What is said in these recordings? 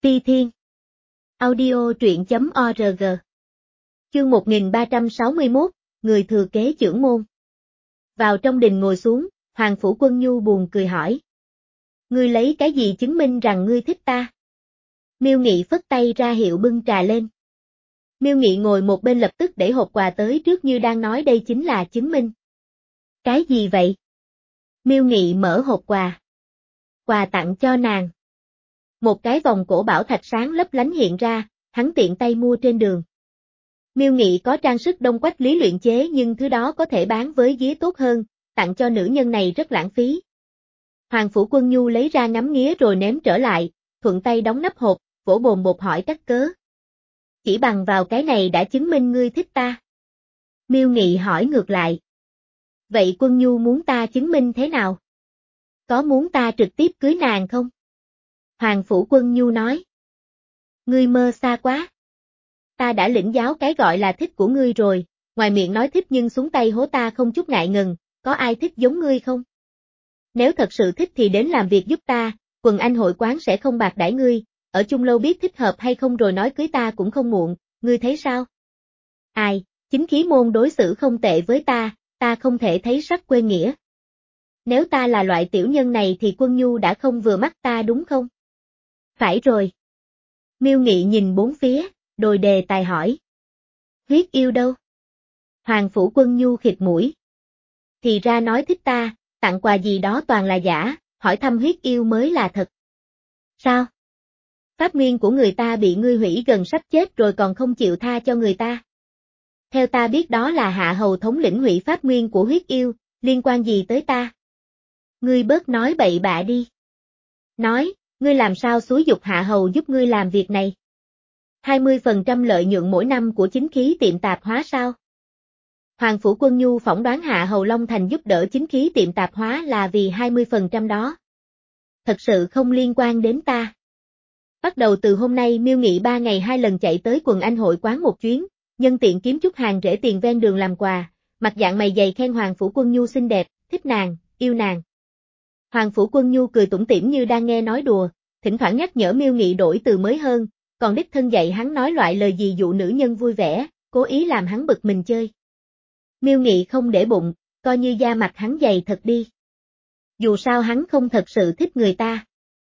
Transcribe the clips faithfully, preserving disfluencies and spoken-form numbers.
Ti Thiên. Audio truyện chấm org. Chương một nghìn ba trăm sáu mươi mốt, người thừa kế chưởng môn. Vào trong đình ngồi xuống, Hoàng Phủ Quân Nhu buồn cười hỏi. Ngươi lấy cái gì chứng minh rằng ngươi thích ta? Miêu Nghị phất tay ra hiệu bưng trà lên. Miêu Nghị ngồi một bên lập tức đẩy hộp quà tới trước như đang nói đây chính là chứng minh. Cái gì vậy? Miêu Nghị mở hộp quà. Quà tặng cho nàng. Một cái vòng cổ bảo thạch sáng lấp lánh hiện ra, hắn tiện tay mua trên đường. Miêu Nghị có trang sức đông quách lý luyện chế nhưng thứ đó có thể bán với giá tốt hơn, tặng cho nữ nhân này rất lãng phí. Hoàng Phủ Quân Nhu lấy ra ngắm nghía rồi ném trở lại, thuận tay đóng nắp hộp, vỗ bồm bột hỏi các cớ. Chỉ bằng vào cái này đã chứng minh ngươi thích ta. Miêu Nghị hỏi ngược lại. Vậy Quân Nhu muốn ta chứng minh thế nào? Có muốn ta trực tiếp cưới nàng không? Hoàng Phủ Quân Nhu nói. Ngươi mơ xa quá. Ta đã lĩnh giáo cái gọi là thích của ngươi rồi, ngoài miệng nói thích nhưng xuống tay hố ta không chút ngại ngần, có ai thích giống ngươi không? Nếu thật sự thích thì đến làm việc giúp ta, quần anh hội quán sẽ không bạc đãi ngươi, ở chung lâu biết thích hợp hay không rồi nói cưới ta cũng không muộn, ngươi thấy sao? Ai, chính khí môn đối xử không tệ với ta, ta không thể thấy sắc quê nghĩa. Nếu ta là loại tiểu nhân này thì Quân Nhu đã không vừa mắt ta đúng không? Phải rồi. Miêu Nghị nhìn bốn phía, đồi đề tài hỏi. Huyết yêu đâu? Hoàng Phủ Quân Nhu khịt mũi. Thì ra nói thích ta, tặng quà gì đó toàn là giả, hỏi thăm huyết yêu mới là thật. Sao? Pháp nguyên của người ta bị ngươi hủy gần sắp chết rồi còn không chịu tha cho người ta. Theo ta biết đó là hạ hầu thống lĩnh hủy pháp nguyên của huyết yêu, liên quan gì tới ta? Ngươi bớt nói bậy bạ đi. Nói, ngươi làm sao xúi giục hạ hầu giúp ngươi làm việc này? hai mươi phần trăm lợi nhuận mỗi năm của chính khí tiệm tạp hóa sao? Hoàng Phủ Quân Nhu phỏng đoán hạ hầu Long Thành giúp đỡ chính khí tiệm tạp hóa là vì hai mươi phần trăm đó. Thật sự không liên quan đến ta. Bắt đầu từ hôm nay Miêu Nghị ba ngày hai lần chạy tới quần anh hội quán một chuyến, nhân tiện kiếm chút hàng rẻ tiền ven đường làm quà, mặt dạng mày dày khen Hoàng Phủ Quân Nhu xinh đẹp, thích nàng, yêu nàng. Hoàng Phủ Quân Nhu cười tủm tỉm như đang nghe nói đùa, thỉnh thoảng nhắc nhở Miêu Nghị đổi từ mới hơn, còn đích thân dạy hắn nói loại lời gì dụ nữ nhân vui vẻ, cố ý làm hắn bực mình chơi. Miêu Nghị không để bụng, coi như da mặt hắn dày thật đi. Dù sao hắn không thật sự thích người ta.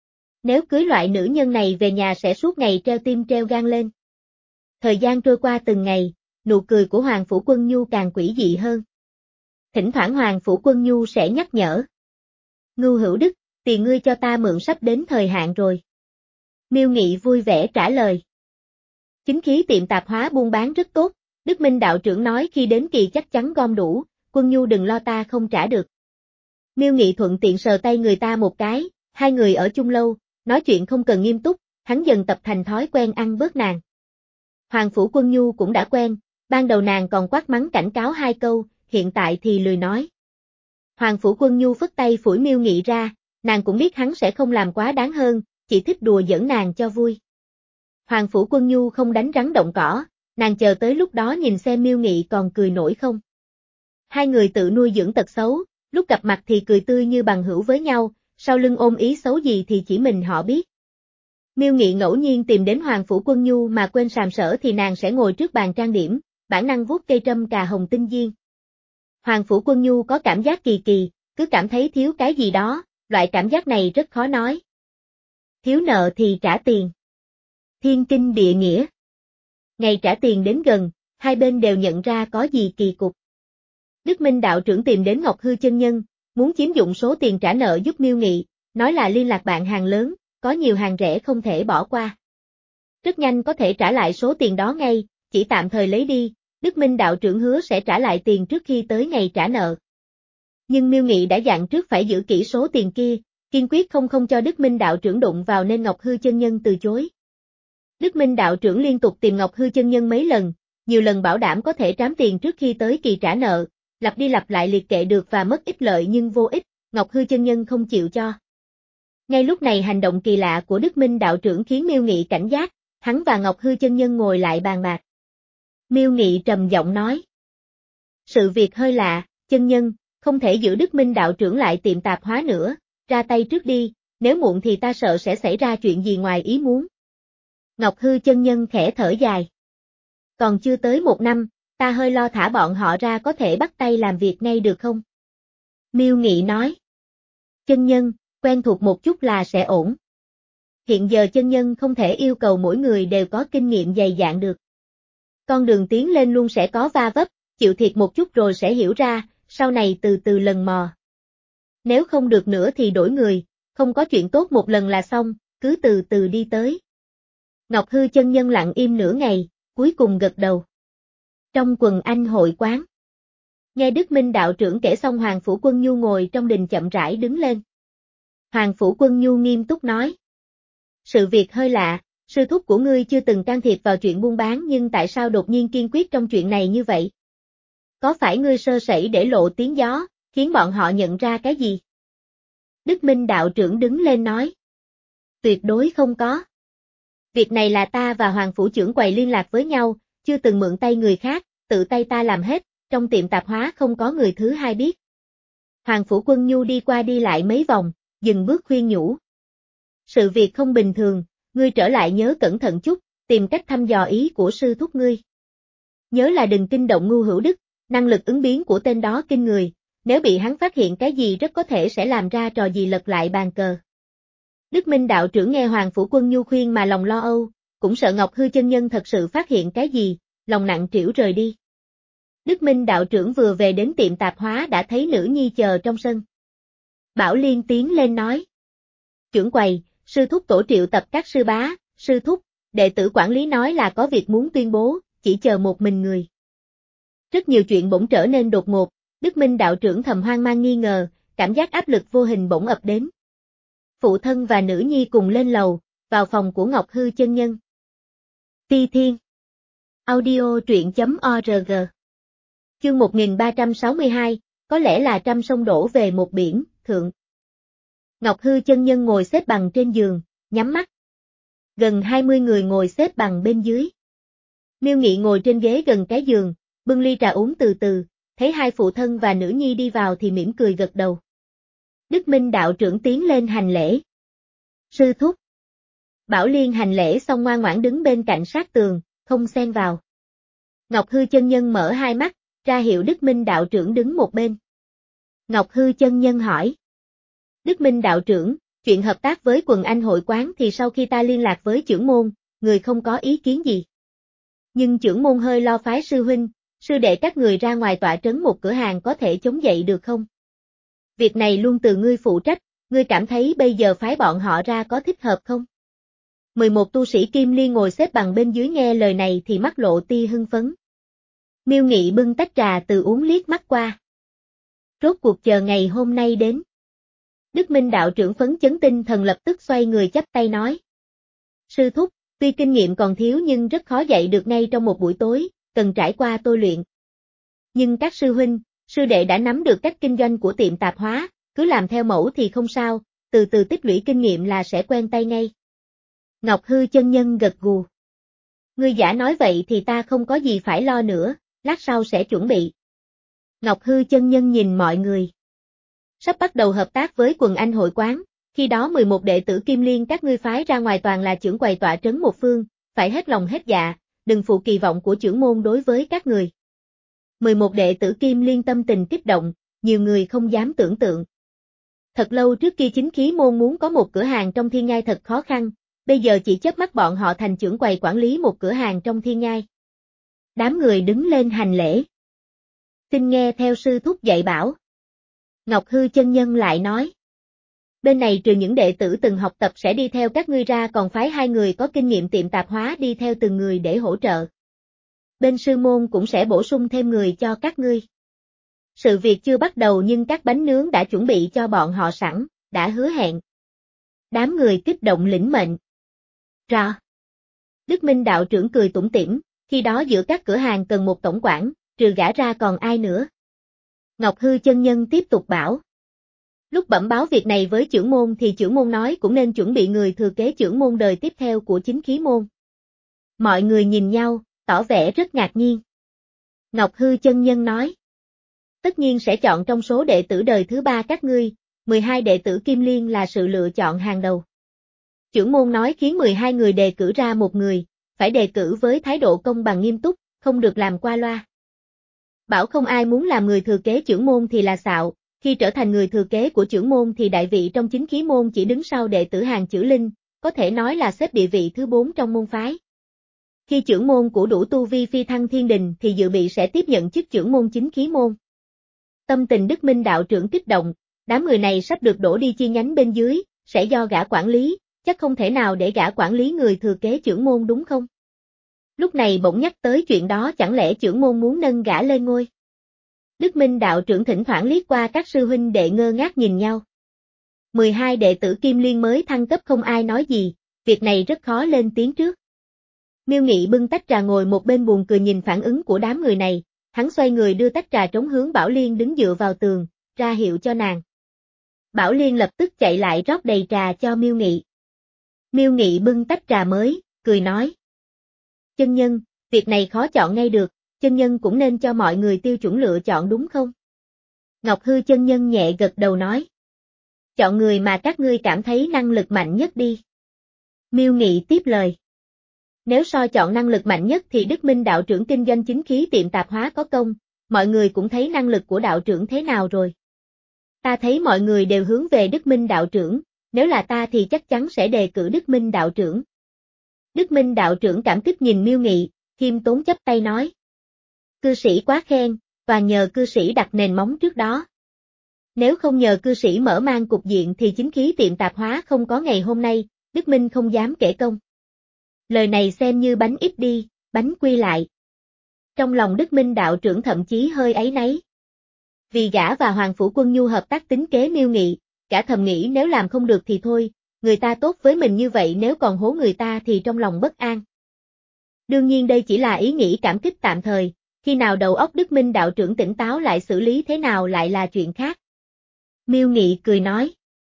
Nếu cưới loại nữ nhân này về nhà sẽ suốt ngày treo tim treo gan lên. Thời gian trôi qua từng ngày, nụ cười của Hoàng Phủ Quân Nhu càng quỷ dị hơn. Thỉnh thoảng Hoàng Phủ Quân Nhu sẽ nhắc nhở. Ngưu Hữu Đức, tiền ngươi cho ta mượn sắp đến thời hạn rồi. Miêu Nghị vui vẻ trả lời. Chính khí tiệm tạp hóa buôn bán rất tốt, Đức Minh đạo trưởng nói khi đến kỳ chắc chắn gom đủ, Quân Nhu đừng lo ta không trả được. Miêu Nghị thuận tiện sờ tay người ta một cái, hai người ở chung lâu, nói chuyện không cần nghiêm túc, hắn dần tập thành thói quen ăn bớt nàng. Hoàng Phủ Quân Nhu cũng đã quen, ban đầu nàng còn quát mắng cảnh cáo hai câu, hiện tại thì lười nói. Hoàng Phủ Quân Nhu phất tay phủi Miêu Nghị ra, nàng cũng biết hắn sẽ không làm quá đáng hơn, chỉ thích đùa giỡn nàng cho vui. Hoàng Phủ Quân Nhu không đánh rắn động cỏ, nàng chờ tới lúc đó nhìn xem Miêu Nghị còn cười nổi không. Hai người tự nuôi dưỡng tật xấu, lúc gặp mặt thì cười tươi như bằng hữu với nhau, sau lưng ôm ý xấu gì thì chỉ mình họ biết. Miêu Nghị ngẫu nhiên tìm đến Hoàng Phủ Quân Nhu mà quên sàm sỡ thì nàng sẽ ngồi trước bàn trang điểm, bản năng vuốt cây trâm cà hồng tinh diên. Hoàng Phủ Quân Nhu có cảm giác kỳ kỳ, cứ cảm thấy thiếu cái gì đó, loại cảm giác này rất khó nói. Thiếu nợ thì trả tiền. Thiên kinh địa nghĩa. Ngày trả tiền đến gần, hai bên đều nhận ra có gì kỳ cục. Đức Minh đạo trưởng tìm đến Ngọc Hư chân nhân, muốn chiếm dụng số tiền trả nợ giúp Miêu Nghị, nói là liên lạc bạn hàng lớn, có nhiều hàng rẻ không thể bỏ qua. Rất nhanh có thể trả lại số tiền đó ngay, chỉ tạm thời lấy đi, Đức Minh đạo trưởng hứa sẽ trả lại tiền trước khi tới ngày trả nợ. Nhưng Miêu Nghị đã dặn trước phải giữ kỹ số tiền kia, kiên quyết không không cho Đức Minh đạo trưởng đụng vào nên Ngọc Hư chân nhân từ chối. Đức Minh đạo trưởng liên tục tìm Ngọc Hư chân nhân mấy lần, nhiều lần bảo đảm có thể trám tiền trước khi tới kỳ trả nợ, lặp đi lặp lại liệt kệ được và mất ích lợi nhưng vô ích, Ngọc Hư chân nhân không chịu cho. Ngay lúc này hành động kỳ lạ của Đức Minh đạo trưởng khiến Miêu Nghị cảnh giác, hắn và Ngọc Hư chân nhân ngồi lại bàn bạc. Miêu Nghị trầm giọng nói. Sự việc hơi lạ, chân nhân, không thể giữ Đức Minh đạo trưởng lại tiệm tạp hóa nữa, ra tay trước đi, nếu muộn thì ta sợ sẽ xảy ra chuyện gì ngoài ý muốn. Ngọc Hư chân nhân khẽ thở dài. Còn chưa tới một năm, ta hơi lo thả bọn họ ra có thể bắt tay làm việc ngay được không? Miêu Nghị nói. Chân nhân, quen thuộc một chút là sẽ ổn. Hiện giờ chân nhân không thể yêu cầu mỗi người đều có kinh nghiệm dày dạn được. Con đường tiến lên luôn sẽ có va vấp, chịu thiệt một chút rồi sẽ hiểu ra, sau này từ từ lần mò. Nếu không được nữa thì đổi người, không có chuyện tốt một lần là xong, cứ từ từ đi tới. Ngọc Hư chân nhân lặng im nửa ngày, cuối cùng gật đầu. Trong quần anh hội quán. Nghe Đức Minh đạo trưởng kể xong Hoàng Phủ Quân Nhu ngồi trong đình chậm rãi đứng lên. Hoàng Phủ Quân Nhu nghiêm túc nói. Sự việc hơi lạ, sư thúc của ngươi chưa từng can thiệp vào chuyện buôn bán nhưng tại sao đột nhiên kiên quyết trong chuyện này như vậy? Có phải ngươi sơ sẩy để lộ tiếng gió, khiến bọn họ nhận ra cái gì? Đức Minh đạo trưởng đứng lên nói. Tuyệt đối không có. Việc này là ta và Hoàng Phủ trưởng quầy liên lạc với nhau, chưa từng mượn tay người khác, tự tay ta làm hết, trong tiệm tạp hóa không có người thứ hai biết. Hoàng Phủ Quân Nhu đi qua đi lại mấy vòng, dừng bước khuyên nhủ. Sự việc không bình thường, ngươi trở lại nhớ cẩn thận chút, tìm cách thăm dò ý của sư thúc ngươi. Nhớ là đừng kinh động Ngu Hữu Đức, năng lực ứng biến của tên đó kinh người, nếu bị hắn phát hiện cái gì rất có thể sẽ làm ra trò gì lật lại bàn cờ. Đức Minh đạo trưởng nghe Hoàng Phủ Quân Nhu khuyên mà lòng lo âu, cũng sợ Ngọc Hư chân nhân thật sự phát hiện cái gì, lòng nặng trĩu rời đi. Đức Minh đạo trưởng vừa về đến tiệm tạp hóa đã thấy nữ nhi chờ trong sân. Bảo Liên tiến lên nói. Trưởng quầy, sư thúc tổ triệu tập các sư bá, sư thúc, đệ tử quản lý nói là có việc muốn tuyên bố, chỉ chờ một mình người. Rất nhiều chuyện bỗng trở nên đột ngột, Đức Minh đạo trưởng thầm hoang mang nghi ngờ, cảm giác áp lực vô hình bỗng ập đến. Phụ thân và nữ nhi cùng lên lầu, vào phòng của Ngọc Hư chân nhân. Ti Thiên. Audio truyện chấm org. Chương một nghìn ba trăm sáu mươi hai, có lẽ là trăm sông đổ về một biển, thượng. Ngọc Hư chân nhân ngồi xếp bằng trên giường, nhắm mắt. Gần hai mươi người ngồi xếp bằng bên dưới. Miêu Nghị ngồi trên ghế gần cái giường, bưng ly trà uống từ từ, thấy hai phụ thân và nữ nhi đi vào thì mỉm cười gật đầu. Đức Minh đạo trưởng tiến lên hành lễ. Sư thúc. Bảo Liên hành lễ xong ngoan ngoãn đứng bên cạnh sát tường, không xen vào. Ngọc Hư chân nhân mở hai mắt, ra hiệu Đức Minh đạo trưởng đứng một bên. Ngọc Hư chân nhân hỏi. Đức Minh đạo trưởng, chuyện hợp tác với quần anh hội quán thì sau khi ta liên lạc với trưởng môn, người không có ý kiến gì. Nhưng trưởng môn hơi lo phái sư huynh, sư đệ các người ra ngoài tọa trấn một cửa hàng có thể chống dậy được không? Việc này luôn từ ngươi phụ trách, ngươi cảm thấy bây giờ phái bọn họ ra có thích hợp không? mười một tu sĩ Kim Liên ngồi xếp bằng bên dưới nghe lời này thì mắt lộ tia hưng phấn. Miêu Nghị bưng tách trà từ uống liếc mắt qua. Rốt cuộc chờ ngày hôm nay đến. Đức Minh đạo trưởng phấn chấn tinh thần lập tức xoay người chắp tay nói. Sư thúc, tuy kinh nghiệm còn thiếu nhưng rất khó dạy được ngay trong một buổi tối, cần trải qua tôi luyện. Nhưng các sư huynh, sư đệ đã nắm được cách kinh doanh của tiệm tạp hóa, cứ làm theo mẫu thì không sao, từ từ tích lũy kinh nghiệm là sẽ quen tay ngay. Ngọc Hư chân nhân gật gù. Ngươi giả nói vậy thì ta không có gì phải lo nữa, lát sau sẽ chuẩn bị. Ngọc Hư chân nhân nhìn mọi người. Sắp bắt đầu hợp tác với quần anh hội quán, khi đó mười một đệ tử Kim Liên các ngươi phái ra ngoài toàn là trưởng quầy tọa trấn một phương, phải hết lòng hết dạ, đừng phụ kỳ vọng của trưởng môn đối với các người. mười một đệ tử Kim Liên tâm tình kích động, nhiều người không dám tưởng tượng. Thật lâu trước kia chính khí môn muốn có một cửa hàng trong Thiên Ngai thật khó khăn, bây giờ chỉ chớp mắt bọn họ thành trưởng quầy quản lý một cửa hàng trong Thiên Ngai. Đám người đứng lên hành lễ. Xin nghe theo sư thúc dạy bảo. Ngọc Hư chân nhân lại nói. Bên này trừ những đệ tử từng học tập sẽ đi theo các ngươi ra còn phái hai người có kinh nghiệm tiệm tạp hóa đi theo từng người để hỗ trợ. Bên sư môn cũng sẽ bổ sung thêm người cho các ngươi. Sự việc chưa bắt đầu nhưng các bánh nướng đã chuẩn bị cho bọn họ sẵn, đã hứa hẹn. Đám người kích động lĩnh mệnh. Rõ. Đức Minh đạo trưởng cười tủm tỉm, khi đó giữa các cửa hàng cần một tổng quản, trừ gã ra còn ai nữa. Ngọc Hư chân nhân tiếp tục bảo. Lúc bẩm báo việc này với trưởng môn thì trưởng môn nói cũng nên chuẩn bị người thừa kế trưởng môn đời tiếp theo của chính khí môn. Mọi người nhìn nhau, tỏ vẻ rất ngạc nhiên. Ngọc Hư chân nhân nói. Tất nhiên sẽ chọn trong số đệ tử đời thứ ba các ngươi, mười hai đệ tử Kim Liên là sự lựa chọn hàng đầu. Chưởng môn nói khiến mười hai người đề cử ra một người, phải đề cử với thái độ công bằng nghiêm túc, không được làm qua loa. Bảo không ai muốn làm người thừa kế chưởng môn thì là xạo, khi trở thành người thừa kế của chưởng môn thì đại vị trong chính khí môn chỉ đứng sau đệ tử hàng chữ linh, có thể nói là xếp địa vị thứ bốn trong môn phái. Khi chưởng môn của đủ tu vi phi thăng thiên đình thì dự bị sẽ tiếp nhận chức chưởng môn chính khí môn. Tâm tình Đức Minh đạo trưởng kích động, đám người này sắp được đổ đi chi nhánh bên dưới, sẽ do gã quản lý, chắc không thể nào để gã quản lý người thừa kế chưởng môn đúng không? Lúc này bỗng nhắc tới chuyện đó, chẳng lẽ chưởng môn muốn nâng gã lên ngôi? Đức Minh đạo trưởng thỉnh thoảng liếc qua các sư huynh đệ ngơ ngác nhìn nhau. mười hai đệ tử Kim Liên mới thăng cấp không ai nói gì, việc này rất khó lên tiếng trước. Miêu Nghị bưng tách trà ngồi một bên buồn cười nhìn phản ứng của đám người này, hắn xoay người đưa tách trà trống hướng Bảo Liên đứng dựa vào tường, ra hiệu cho nàng. Bảo Liên lập tức chạy lại rót đầy trà cho Miêu Nghị. Miêu Nghị bưng tách trà mới, cười nói. Chân nhân, việc này khó chọn ngay được, chân nhân cũng nên cho mọi người tiêu chuẩn lựa chọn đúng không? Ngọc Hư chân nhân nhẹ gật đầu nói. Chọn người mà các ngươi cảm thấy năng lực mạnh nhất đi. Miêu Nghị tiếp lời. Nếu so chọn năng lực mạnh nhất thì Đức Minh đạo trưởng kinh doanh chính khí tiệm tạp hóa có công, mọi người cũng thấy năng lực của đạo trưởng thế nào rồi. Ta thấy mọi người đều hướng về Đức Minh đạo trưởng, nếu là ta thì chắc chắn sẽ đề cử Đức Minh đạo trưởng. Đức Minh đạo trưởng cảm kích nhìn Miêu Nghị, khiêm tốn chắp tay nói. Cư sĩ quá khen, và nhờ cư sĩ đặt nền móng trước đó. Nếu không nhờ cư sĩ mở mang cục diện thì chính khí tiệm tạp hóa không có ngày hôm nay, Đức Minh không dám kể công. Lời này xem như bánh ít đi, bánh quy lại. Trong lòng Đức Minh đạo trưởng thậm chí hơi áy náy. Vì gã và Hoàng Phủ Quân Nhu hợp tác tính kế Miêu Nghị, gã thầm nghĩ nếu làm không được thì thôi, người ta tốt với mình như vậy nếu còn hố người ta thì trong lòng bất an. Đương nhiên đây chỉ là ý nghĩ cảm kích tạm thời, khi nào đầu óc Đức Minh đạo trưởng tỉnh táo lại xử lý thế nào lại là chuyện khác. Miêu Nghị cười nói.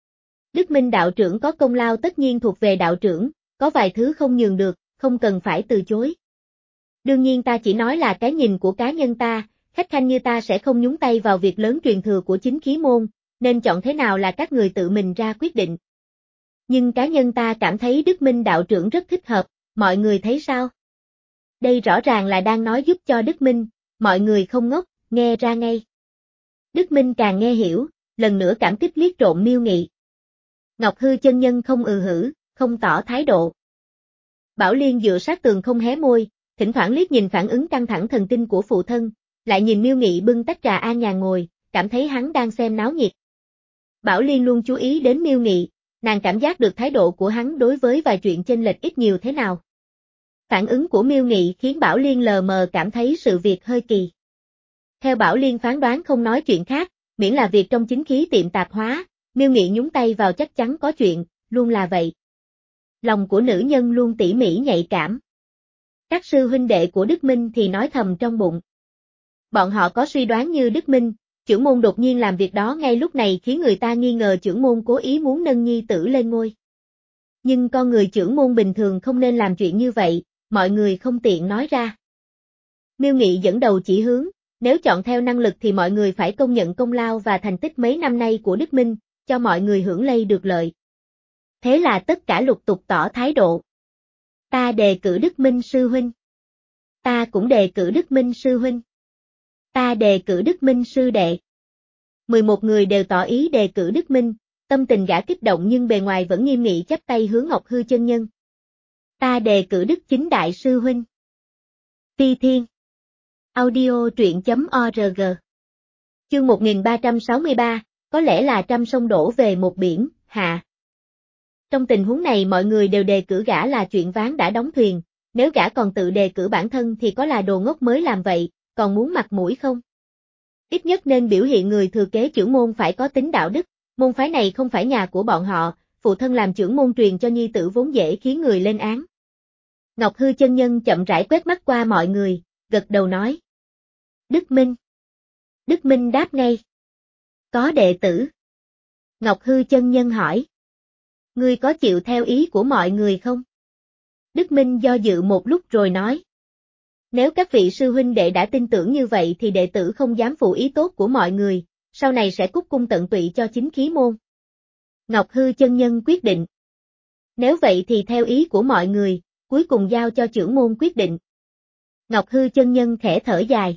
Đức Minh đạo trưởng có công lao tất nhiên thuộc về đạo trưởng, có vài thứ không nhường được, không cần phải từ chối. Đương nhiên ta chỉ nói là cái nhìn của cá nhân ta, khách khanh như ta sẽ không nhúng tay vào việc lớn truyền thừa của chính khí môn, nên chọn thế nào là các người tự mình ra quyết định. Nhưng cá nhân ta cảm thấy Đức Minh đạo trưởng rất thích hợp, mọi người thấy sao? Đây rõ ràng là đang nói giúp cho Đức Minh, mọi người không ngốc, nghe ra ngay. Đức Minh càng nghe hiểu, lần nữa cảm kích liếc trộm Miêu Nghị. Ngọc Hư chân nhân không ừ hử, không tỏ thái độ. Bảo Liên dựa sát tường không hé môi, thỉnh thoảng liếc nhìn phản ứng căng thẳng thần kinh của phụ thân, lại nhìn Miêu Nghị bưng tách trà an nhàn ngồi, cảm thấy hắn đang xem náo nhiệt. Bảo Liên luôn chú ý đến Miêu Nghị, nàng cảm giác được thái độ của hắn đối với vài chuyện chênh lệch ít nhiều thế nào. Phản ứng của Miêu Nghị khiến Bảo Liên lờ mờ cảm thấy sự việc hơi kỳ. Theo Bảo Liên phán đoán không nói chuyện khác, miễn là việc trong chính khí tiệm tạp hóa, Miêu Nghị nhúng tay vào chắc chắn có chuyện, luôn là vậy. Lòng của nữ nhân luôn tỉ mỉ nhạy cảm. Các sư huynh đệ của Đức Minh thì nói thầm trong bụng. Bọn họ có suy đoán như Đức Minh, chưởng môn đột nhiên làm việc đó ngay lúc này khiến người ta nghi ngờ chưởng môn cố ý muốn nâng nhi tử lên ngôi. Nhưng con người chưởng môn bình thường không nên làm chuyện như vậy, mọi người không tiện nói ra. Miêu Nghị dẫn đầu chỉ hướng, nếu chọn theo năng lực thì mọi người phải công nhận công lao và thành tích mấy năm nay của Đức Minh, cho mọi người hưởng lây được lợi. Thế là tất cả lục tục tỏ thái độ. Ta đề cử Đức Minh sư huynh. Ta cũng đề cử Đức Minh sư huynh. Ta đề cử Đức Minh sư đệ. mười một người đều tỏ ý đề cử Đức Minh, tâm tình gã kích động nhưng bề ngoài vẫn nghiêm nghị chắp tay hướng Ngọc Hư chân nhân. Ta đề cử Đức Chính đại sư huynh. Phi Thiên. Audio truyện chấm org. Chương một nghìn ba trăm sáu mươi ba, có lẽ là trăm sông đổ về một biển, hạ. Trong tình huống này mọi người đều đề cử gã là chuyện ván đã đóng thuyền, nếu gã còn tự đề cử bản thân thì có là đồ ngốc mới làm vậy, còn muốn mặt mũi không? Ít nhất nên biểu hiện người thừa kế chưởng môn phải có tính đạo đức, môn phái này không phải nhà của bọn họ, phụ thân làm chưởng môn truyền cho nhi tử vốn dễ khiến người lên án. Ngọc Hư chân nhân chậm rãi quét mắt qua mọi người, gật đầu nói. Đức Minh. Đức Minh đáp ngay. Có đệ tử. Ngọc Hư chân nhân hỏi. Ngươi có chịu theo ý của mọi người không? Đức Minh do dự một lúc rồi nói. Nếu các vị sư huynh đệ đã tin tưởng như vậy thì đệ tử không dám phụ ý tốt của mọi người, sau này sẽ cúc cung tận tụy cho chính khí môn. Ngọc Hư chân nhân quyết định. Nếu vậy thì theo ý của mọi người, cuối cùng giao cho trưởng môn quyết định. Ngọc Hư chân nhân khẽ thở dài.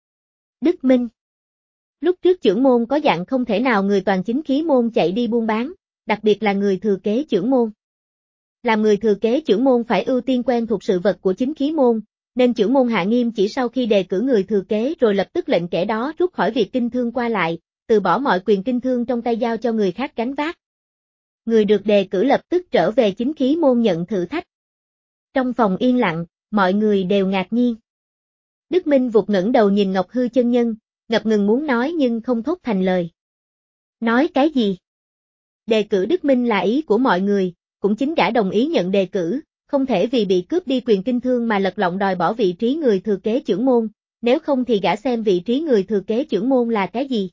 Đức Minh. Lúc trước trưởng môn có dặn không thể nào người toàn chính khí môn chạy đi buôn bán, đặc biệt là người thừa kế trưởng môn. Làm người thừa kế trưởng môn phải ưu tiên quen thuộc sự vật của chính khí môn, nên trưởng môn hạ nghiêm chỉ sau khi đề cử người thừa kế rồi lập tức lệnh kẻ đó rút khỏi việc kinh thương qua lại, từ bỏ mọi quyền kinh thương trong tay giao cho người khác gánh vác. Người được đề cử lập tức trở về chính khí môn nhận thử thách. Trong phòng yên lặng, mọi người đều ngạc nhiên. Đức Minh vụt ngẩng đầu nhìn Ngọc Hư chân nhân, ngập ngừng muốn nói nhưng không thốt thành lời. Nói cái gì? Đề cử Đức Minh là ý của mọi người, cũng chính gã đồng ý nhận đề cử, không thể vì bị cướp đi quyền kinh thương mà lật lọng đòi bỏ vị trí người thừa kế trưởng môn, nếu không thì gã xem vị trí người thừa kế trưởng môn là cái gì.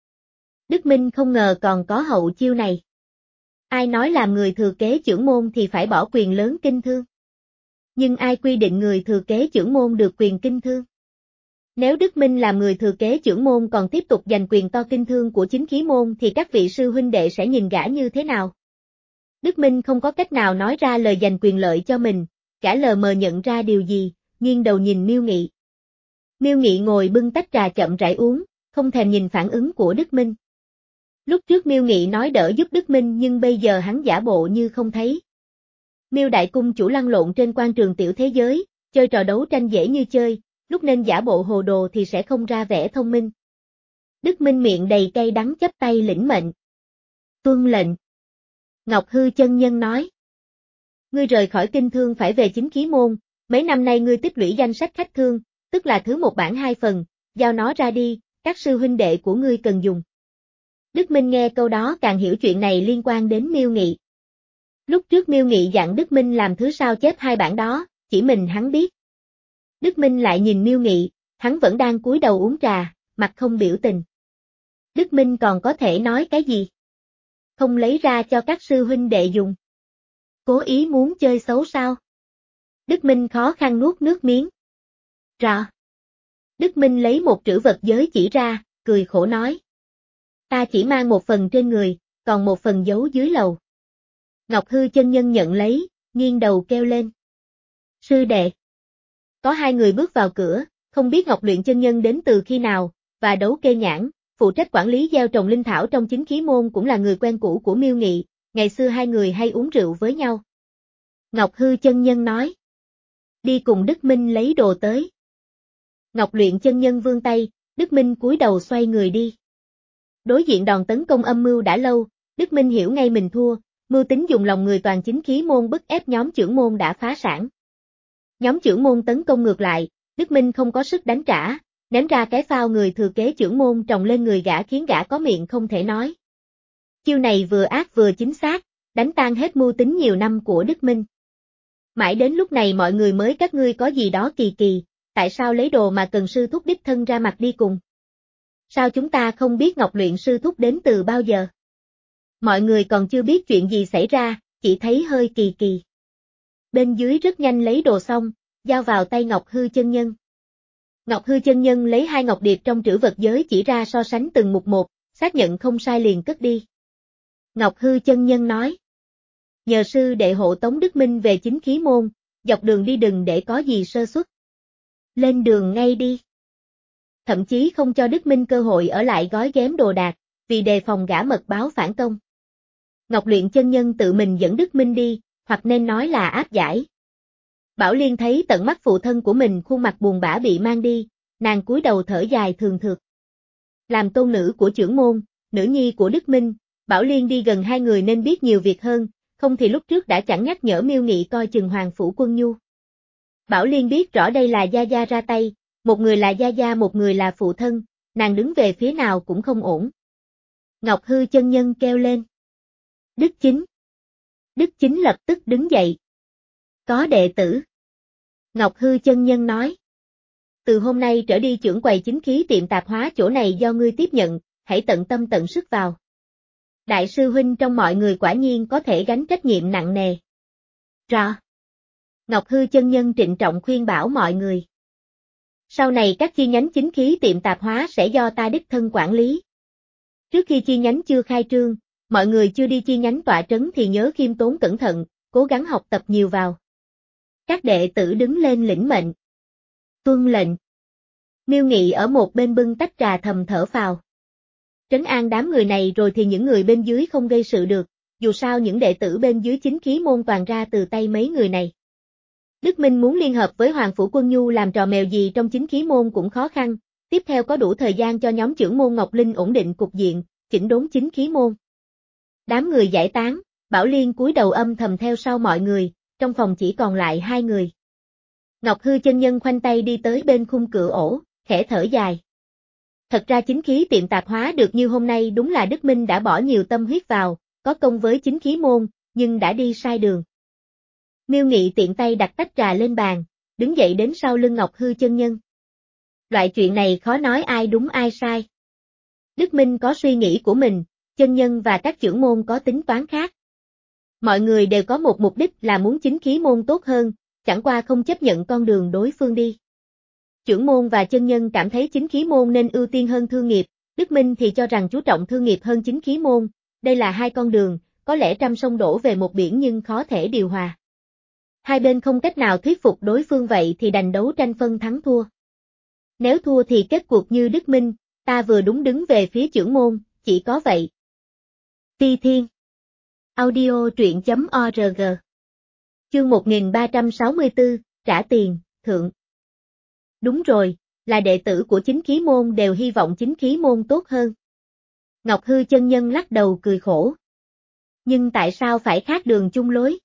Đức Minh không ngờ còn có hậu chiêu này. Ai nói làm người thừa kế trưởng môn thì phải bỏ quyền lớn kinh thương? Nhưng ai quy định người thừa kế trưởng môn được quyền kinh thương? Nếu Đức Minh làm người thừa kế trưởng môn còn tiếp tục giành quyền to kinh thương của chính khí môn thì các vị sư huynh đệ sẽ nhìn gã như thế nào? Đức Minh không có cách nào nói ra lời giành quyền lợi cho mình, gã lờ mờ nhận ra điều gì, nghiêng đầu nhìn Miêu Nghị. Miêu Nghị ngồi bưng tách trà chậm rãi uống, không thèm nhìn phản ứng của Đức Minh. Lúc trước Miêu Nghị nói đỡ giúp Đức Minh nhưng bây giờ hắn giả bộ như không thấy. Miêu Đại Cung chủ lăn lộn trên quan trường tiểu thế giới, chơi trò đấu tranh dễ như chơi, lúc nên giả bộ hồ đồ thì sẽ không ra vẻ thông minh. Đức Minh miệng đầy cay đắng chắp tay lĩnh mệnh. Tuân lệnh. Ngọc Hư chân nhân nói. Ngươi rời khỏi kinh thương phải về chính khí môn, mấy năm nay ngươi tích lũy danh sách khách thương, tức là thứ một bản hai phần, giao nó ra đi, các sư huynh đệ của ngươi cần dùng. Đức Minh nghe câu đó càng hiểu chuyện này liên quan đến Miêu Nghị. Lúc trước Miêu Nghị dặn Đức Minh làm thứ sao chép hai bản đó, chỉ mình hắn biết. Đức Minh lại nhìn Miêu Nghị, hắn vẫn đang cúi đầu uống trà, mặt không biểu tình. Đức Minh còn có thể nói cái gì? Không lấy ra cho các sư huynh đệ dùng. Cố ý muốn chơi xấu sao? Đức Minh khó khăn nuốt nước miếng. Rõ. Đức Minh lấy một trữ vật giới chỉ ra, cười khổ nói. Ta chỉ mang một phần trên người, còn một phần giấu dưới lầu. Ngọc Hư chân nhân nhận lấy, nghiêng đầu kêu lên. Sư đệ. Có hai người bước vào cửa, không biết Ngọc Luyện chân nhân đến từ khi nào, và Đấu Kê Nhãn, phụ trách quản lý gieo trồng linh thảo trong chính khí môn cũng là người quen cũ của Miêu Nghị, ngày xưa hai người hay uống rượu với nhau. Ngọc Hư chân nhân nói. Đi cùng Đức Minh lấy đồ tới. Ngọc Luyện chân nhân vươn tay, Đức Minh cúi đầu xoay người đi. Đối diện đòn tấn công âm mưu đã lâu, Đức Minh hiểu ngay mình thua, mưu tính dùng lòng người toàn chính khí môn bức ép nhóm trưởng môn đã phá sản. Nhóm trưởng môn tấn công ngược lại, Đức Minh không có sức đánh trả, ném ra cái phao người thừa kế trưởng môn trồng lên người gã khiến gã có miệng không thể nói. Chiêu này vừa ác vừa chính xác, đánh tan hết mưu tính nhiều năm của Đức Minh. Mãi đến lúc này mọi người mới các ngươi có gì đó kỳ kỳ, tại sao lấy đồ mà cần sư thúc đích thân ra mặt đi cùng? Sao chúng ta không biết Ngọc Luyện sư thúc đến từ bao giờ? Mọi người còn chưa biết chuyện gì xảy ra, chỉ thấy hơi kỳ kỳ. Bên dưới rất nhanh lấy đồ xong, giao vào tay Ngọc Hư chân nhân. Ngọc Hư chân nhân lấy hai ngọc điệp trong trữ vật giới chỉ ra so sánh từng mục một, xác nhận không sai liền cất đi. Ngọc Hư chân nhân nói. Nhờ sư đệ hộ tống Đức Minh về chính khí môn, dọc đường đi đừng để có gì sơ suất. Lên đường ngay đi. Thậm chí không cho Đức Minh cơ hội ở lại gói ghém đồ đạc, vì đề phòng gã mật báo phản công. Ngọc Luyện chân nhân tự mình dẫn Đức Minh đi, hoặc nên nói là áp giải. Bảo Liên thấy tận mắt phụ thân của mình khuôn mặt buồn bã bị mang đi, nàng cúi đầu thở dài thường thượt. Làm tôn nữ của trưởng môn, nữ nhi của Đức Minh, Bảo Liên đi gần hai người nên biết nhiều việc hơn, không thì lúc trước đã chẳng nhắc nhở Miêu Nghị coi chừng Hoàng Phủ Quân Nhu. Bảo Liên biết rõ đây là Gia Gia ra tay, một người là Gia Gia một người là phụ thân, nàng đứng về phía nào cũng không ổn. Ngọc Hư chân nhân kêu lên. Đức Chính. Đức Chính lập tức đứng dậy. Có đệ tử. Ngọc Hư chân nhân nói. Từ hôm nay trở đi trưởng quầy chính khí tiệm tạp hóa chỗ này do ngươi tiếp nhận, hãy tận tâm tận sức vào. Đại sư huynh trong mọi người quả nhiên có thể gánh trách nhiệm nặng nề. Rõ. Ngọc Hư chân nhân trịnh trọng khuyên bảo mọi người. Sau này các chi nhánh chính khí tiệm tạp hóa sẽ do ta đích thân quản lý. Trước khi chi nhánh chưa khai trương, mọi người chưa đi chi nhánh tọa trấn thì nhớ khiêm tốn cẩn thận, cố gắng học tập nhiều vào. Các đệ tử đứng lên lĩnh mệnh. Tuân lệnh. Miêu Nghị ở một bên bưng tách trà thầm thở phào. Trấn an đám người này rồi thì những người bên dưới không gây sự được, dù sao những đệ tử bên dưới chính khí môn toàn ra từ tay mấy người này. Đức Minh muốn liên hợp với Hoàng Phủ Quân Nhu làm trò mèo gì trong chính khí môn cũng khó khăn, tiếp theo có đủ thời gian cho nhóm trưởng môn Ngọc Linh ổn định cục diện, chỉnh đốn chính khí môn. Đám người giải tán, Bảo Liên cúi đầu âm thầm theo sau mọi người, trong phòng chỉ còn lại hai người. Ngọc Hư chân nhân khoanh tay đi tới bên khung cửa ổ, khẽ thở dài. Thật ra chính khí tiệm tạp hóa được như hôm nay đúng là Đức Minh đã bỏ nhiều tâm huyết vào, có công với chính khí môn, nhưng đã đi sai đường. Miêu Nghị tiện tay đặt tách trà lên bàn, đứng dậy đến sau lưng Ngọc Hư chân nhân. Loại chuyện này khó nói ai đúng ai sai. Đức Minh có suy nghĩ của mình, chân nhân và các trưởng môn có tính toán khác. Mọi người đều có một mục đích là muốn chính khí môn tốt hơn, chẳng qua không chấp nhận con đường đối phương đi. Trưởng môn và chân nhân cảm thấy chính khí môn nên ưu tiên hơn thương nghiệp, Đức Minh thì cho rằng chú trọng thương nghiệp hơn chính khí môn, đây là hai con đường, có lẽ trăm sông đổ về một biển nhưng khó thể điều hòa. Hai bên không cách nào thuyết phục đối phương vậy thì đành đấu tranh phân thắng thua. Nếu thua thì kết cuộc như Đức Minh, ta vừa đúng đứng về phía trưởng môn, chỉ có vậy. Ti Thiên. Audio truyện chấm org. Chương một nghìn ba trăm sáu mươi tư, trả tiền, thượng. Đúng rồi, là đệ tử của chính khí môn đều hy vọng chính khí môn tốt hơn. Ngọc Hư chân nhân lắc đầu cười khổ. Nhưng tại sao phải khác đường chung lối?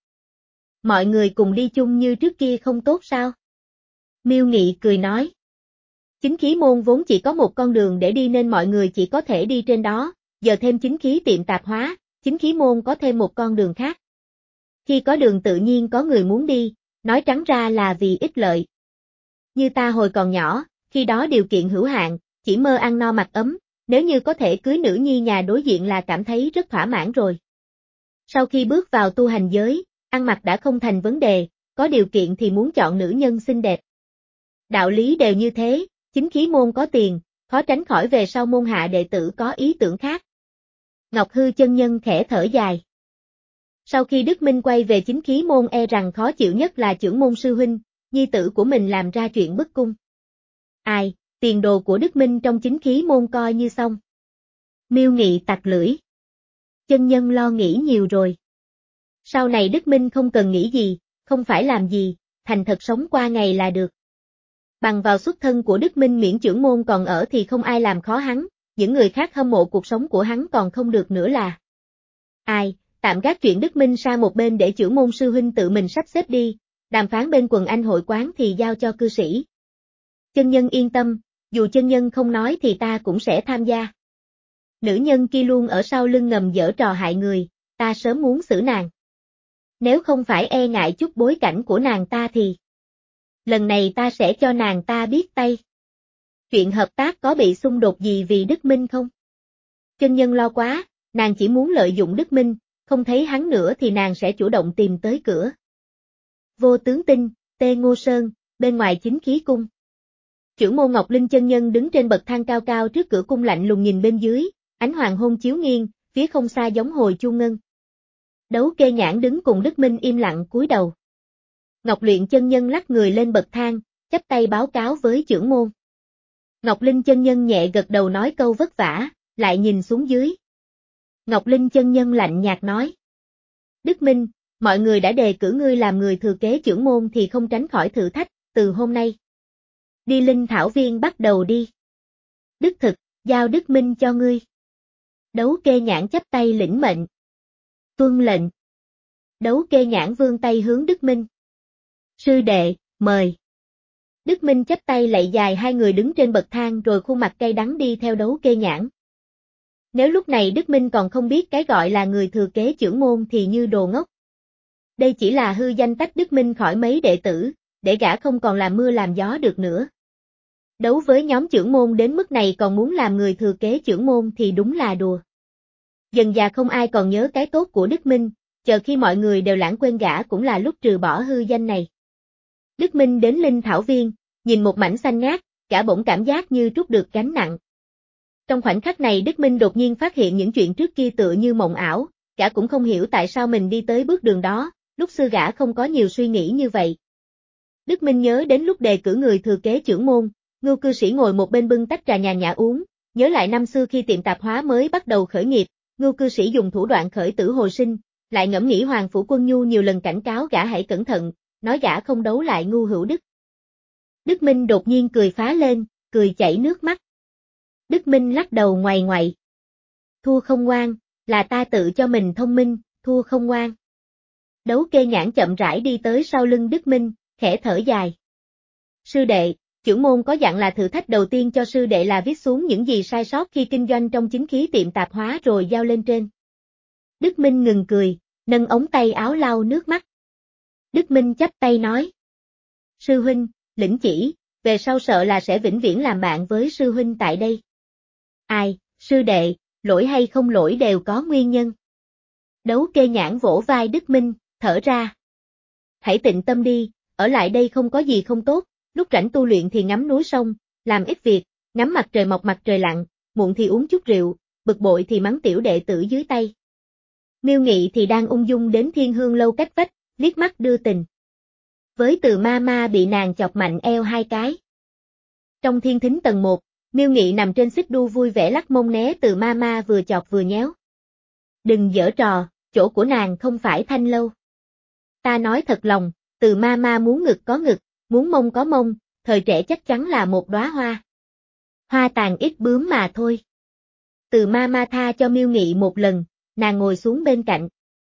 Mọi người cùng đi chung như trước kia không tốt sao? Miêu Nghị cười nói. Chính khí môn vốn chỉ có một con đường để đi nên mọi người chỉ có thể đi trên đó, giờ thêm chính khí tiệm tạp hóa, chính khí môn có thêm một con đường khác. Khi có đường tự nhiên có người muốn đi, nói trắng ra là vì ích lợi. Như ta hồi còn nhỏ, khi đó điều kiện hữu hạn, chỉ mơ ăn no mặc ấm, nếu như có thể cưới nữ nhi nhà đối diện là cảm thấy rất thỏa mãn rồi. Sau khi bước vào tu hành giới, ăn mặc đã không thành vấn đề, có điều kiện thì muốn chọn nữ nhân xinh đẹp. Đạo lý đều như thế, chính khí môn có tiền, khó tránh khỏi về sau môn hạ đệ tử có ý tưởng khác. Ngọc Hư chân nhân khẽ thở dài. Sau khi Đức Minh quay về chính khí môn e rằng khó chịu nhất là trưởng môn sư huynh, nhi tử của mình làm ra chuyện bất cung. Ai, tiền đồ của Đức Minh trong chính khí môn coi như xong. Miêu Nghị tặc lưỡi. Chân nhân lo nghĩ nhiều rồi. Sau này Đức Minh không cần nghĩ gì, không phải làm gì, thành thật sống qua ngày là được. Bằng vào xuất thân của Đức Minh miễn trưởng môn còn ở thì không ai làm khó hắn, những người khác hâm mộ cuộc sống của hắn còn không được nữa là. Ai, tạm gác chuyện Đức Minh sang một bên để trưởng môn sư huynh tự mình sắp xếp đi, đàm phán bên quần anh hội quán thì giao cho cư sĩ. Chân nhân yên tâm, dù chân nhân không nói thì ta cũng sẽ tham gia. Nữ nhân kia luôn ở sau lưng ngầm giở trò hại người, ta sớm muốn xử nàng. Nếu không phải e ngại chút bối cảnh của nàng ta thì... Lần này ta sẽ cho nàng ta biết tay. Chuyện hợp tác có bị xung đột gì vì Đức Minh không? Chân nhân lo quá, nàng chỉ muốn lợi dụng Đức Minh, không thấy hắn nữa thì nàng sẽ chủ động tìm tới cửa. Vô tướng tinh, Tê Ngô Sơn, bên ngoài chính khí cung. Trưởng môn Ngọc Linh chân nhân đứng trên bậc thang cao cao trước cửa cung lạnh lùng nhìn bên dưới, ánh hoàng hôn chiếu nghiêng, phía không xa giống hồi chuông ngân. Đấu Kê Nhãn đứng cùng Đức Minh im lặng cúi đầu. Ngọc Luyện chân nhân lắc người lên bậc thang, chắp tay báo cáo với trưởng môn. Ngọc Linh chân nhân nhẹ gật đầu nói câu vất vả, lại nhìn xuống dưới. Ngọc Linh chân nhân lạnh nhạt nói. Đức Minh, mọi người đã đề cử ngươi làm người thừa kế trưởng môn thì không tránh khỏi thử thách, từ hôm nay. Đi Linh Thảo Viên bắt đầu đi. Đức thực, giao Đức Minh cho ngươi. Đấu Kê Nhãn chắp tay lĩnh mệnh. Tuân lệnh. Đấu Kê Nhãn vươn tay hướng Đức Minh. Sư đệ, mời. Đức Minh chắp tay lạy dài hai người đứng trên bậc thang rồi khuôn mặt cay đắng đi theo Đấu Kê Nhãn. Nếu lúc này Đức Minh còn không biết cái gọi là người thừa kế trưởng môn thì như đồ ngốc. Đây chỉ là hư danh tách Đức Minh khỏi mấy đệ tử, để gã không còn làm mưa làm gió được nữa. Đấu với nhóm trưởng môn đến mức này còn muốn làm người thừa kế trưởng môn thì đúng là đùa. Dần dà không ai còn nhớ cái tốt của Đức Minh, chờ khi mọi người đều lãng quên gã cũng là lúc trừ bỏ hư danh này. Đức Minh đến Linh Thảo Viên, nhìn một mảnh xanh ngát, gã bỗng cảm giác như trút được gánh nặng. Trong khoảnh khắc này Đức Minh đột nhiên phát hiện những chuyện trước kia tựa như mộng ảo, gã cũng không hiểu tại sao mình đi tới bước đường đó, lúc xưa gã không có nhiều suy nghĩ như vậy. Đức Minh nhớ đến lúc đề cử người thừa kế chưởng môn, Ngưu cư sĩ ngồi một bên bưng tách trà nhàn nhã uống, nhớ lại năm xưa khi tiệm tạp hóa mới bắt đầu khởi nghiệp, Ngưu cư sĩ dùng thủ đoạn khởi tử hồi sinh, lại ngẫm nghĩ Hoàng Phủ Quân Nhu nhiều lần cảnh cáo gã hãy cẩn thận, nói gã không đấu lại Ngưu Hữu Đức. Đức Minh đột nhiên cười phá lên, cười chảy nước mắt. Đức Minh lắc đầu ngoày ngoậy. Thua không ngoan, là ta tự cho mình thông minh, thua không ngoan. Đấu Kê Nhãn chậm rãi đi tới sau lưng Đức Minh, khẽ thở dài. Sư đệ, chưởng môn có dặn là thử thách đầu tiên cho sư đệ là viết xuống những gì sai sót khi kinh doanh trong chính khí tiệm tạp hóa rồi giao lên trên. Đức Minh ngừng cười, nâng ống tay áo lau nước mắt. Đức Minh chắp tay nói. Sư huynh, lĩnh chỉ, về sau sợ là sẽ vĩnh viễn làm bạn với sư huynh tại đây. Ai, sư đệ, lỗi hay không lỗi đều có nguyên nhân. Đấu Kê Nhãn vỗ vai Đức Minh, thở ra. Hãy tịnh tâm đi, ở lại đây không có gì không tốt, lúc rảnh tu luyện thì ngắm núi sông, làm ít việc, ngắm mặt trời mọc mặt trời lặn, muộn thì uống chút rượu, bực bội thì mắng tiểu đệ tử dưới tay. Miêu Nghị thì đang ung dung đến Thiên Hương lâu cách vách, liếc mắt đưa tình. Với Từ Ma Ma bị nàng chọc mạnh eo hai cái. Trong thiên thính tầng một, Miêu Nghị nằm trên xích đu vui vẻ lắc mông né Từ Ma Ma vừa chọc vừa nhéo. Đừng giở trò, chỗ của nàng không phải thanh lâu. Ta nói thật lòng, Từ Ma Ma muốn ngực có ngực, muốn mông có mông, thời trẻ chắc chắn là một đóa hoa. Hoa tàn ít bướm mà thôi. Từ Ma Ma tha cho Miêu Nghị một lần, nàng ngồi xuống bên cạnh.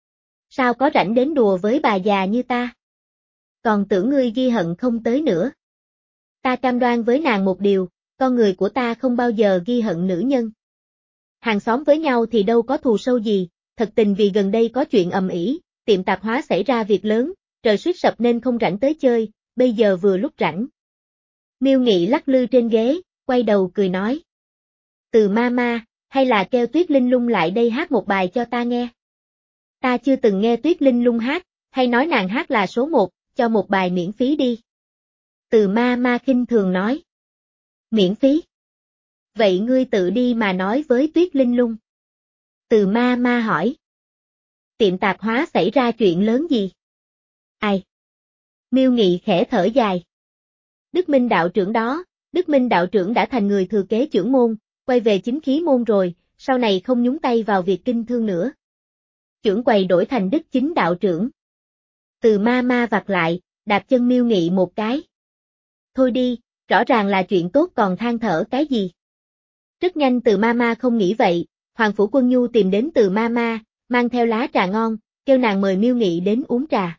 Sao có rảnh đến đùa với bà già như ta? Còn tưởng ngươi ghi hận không tới nữa. Ta cam đoan với nàng một điều, con người của ta không bao giờ ghi hận nữ nhân. Hàng xóm với nhau thì đâu có thù sâu gì, thật tình vì gần đây có chuyện ầm ĩ, tiệm tạp hóa xảy ra việc lớn, trời suýt sập nên không rảnh tới chơi, bây giờ vừa lúc rảnh. Miêu Nghị lắc lư trên ghế, quay đầu cười nói. Từ Ma Ma, hay là kêu Tuyết Linh Lung lại đây hát một bài cho ta nghe. Ta chưa từng nghe Tuyết Linh Lung hát, hay nói nàng hát là số một, cho một bài miễn phí đi. Từ Ma Ma khinh thường nói. Miễn phí? Vậy ngươi tự đi mà nói với Tuyết Linh Lung. Từ Ma Ma hỏi. Tiệm tạp hóa xảy ra chuyện lớn gì? Ai? Miêu Nghị khẽ thở dài. Đức Minh đạo trưởng đó, Đức Minh đạo trưởng đã thành người thừa kế chưởng môn, quay về chính khí môn rồi, sau này không nhúng tay vào việc kinh thương nữa. Chưởng quầy đổi thành Đức Chính đạo trưởng. Từ Ma Ma vặt lại, đạp chân Miêu Nghị một cái. Thôi đi, rõ ràng là chuyện tốt còn than thở cái gì. Rất nhanh Từ Ma Ma không nghĩ vậy, Hoàng Phủ Quân Nhu tìm đến Từ Ma Ma, mang theo lá trà ngon, kêu nàng mời Miêu Nghị đến uống trà.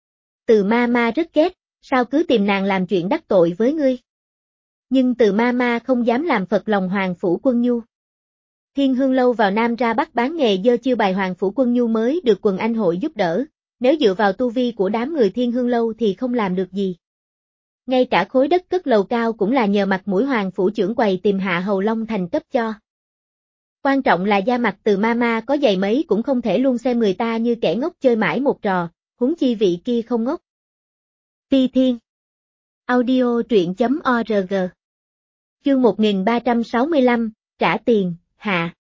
Từ Ma Ma rất ghét, sao cứ tìm nàng làm chuyện đắc tội với ngươi. Nhưng Từ Ma Ma không dám làm phật lòng Hoàng Phủ Quân Nhu. Thiên Hương lâu vào Nam ra Bắc bán nghề dơ chiêu bài Hoàng Phủ Quân Nhu mới được quần anh hội giúp đỡ, nếu dựa vào tu vi của đám người Thiên Hương lâu thì không làm được gì. Ngay cả khối đất cất lầu cao cũng là nhờ mặt mũi Hoàng Phủ trưởng quầy tìm Hạ Hầu Long thành cấp cho. Quan trọng là da mặt Từ Ma Ma có dày mấy cũng không thể luôn xem người ta như kẻ ngốc chơi mãi một trò, huống chi vị kia không ngốc. Phi Thiên Audio truyện chấm org Chương một nghìn ba trăm sáu mươi lăm, trả tiền, hạ.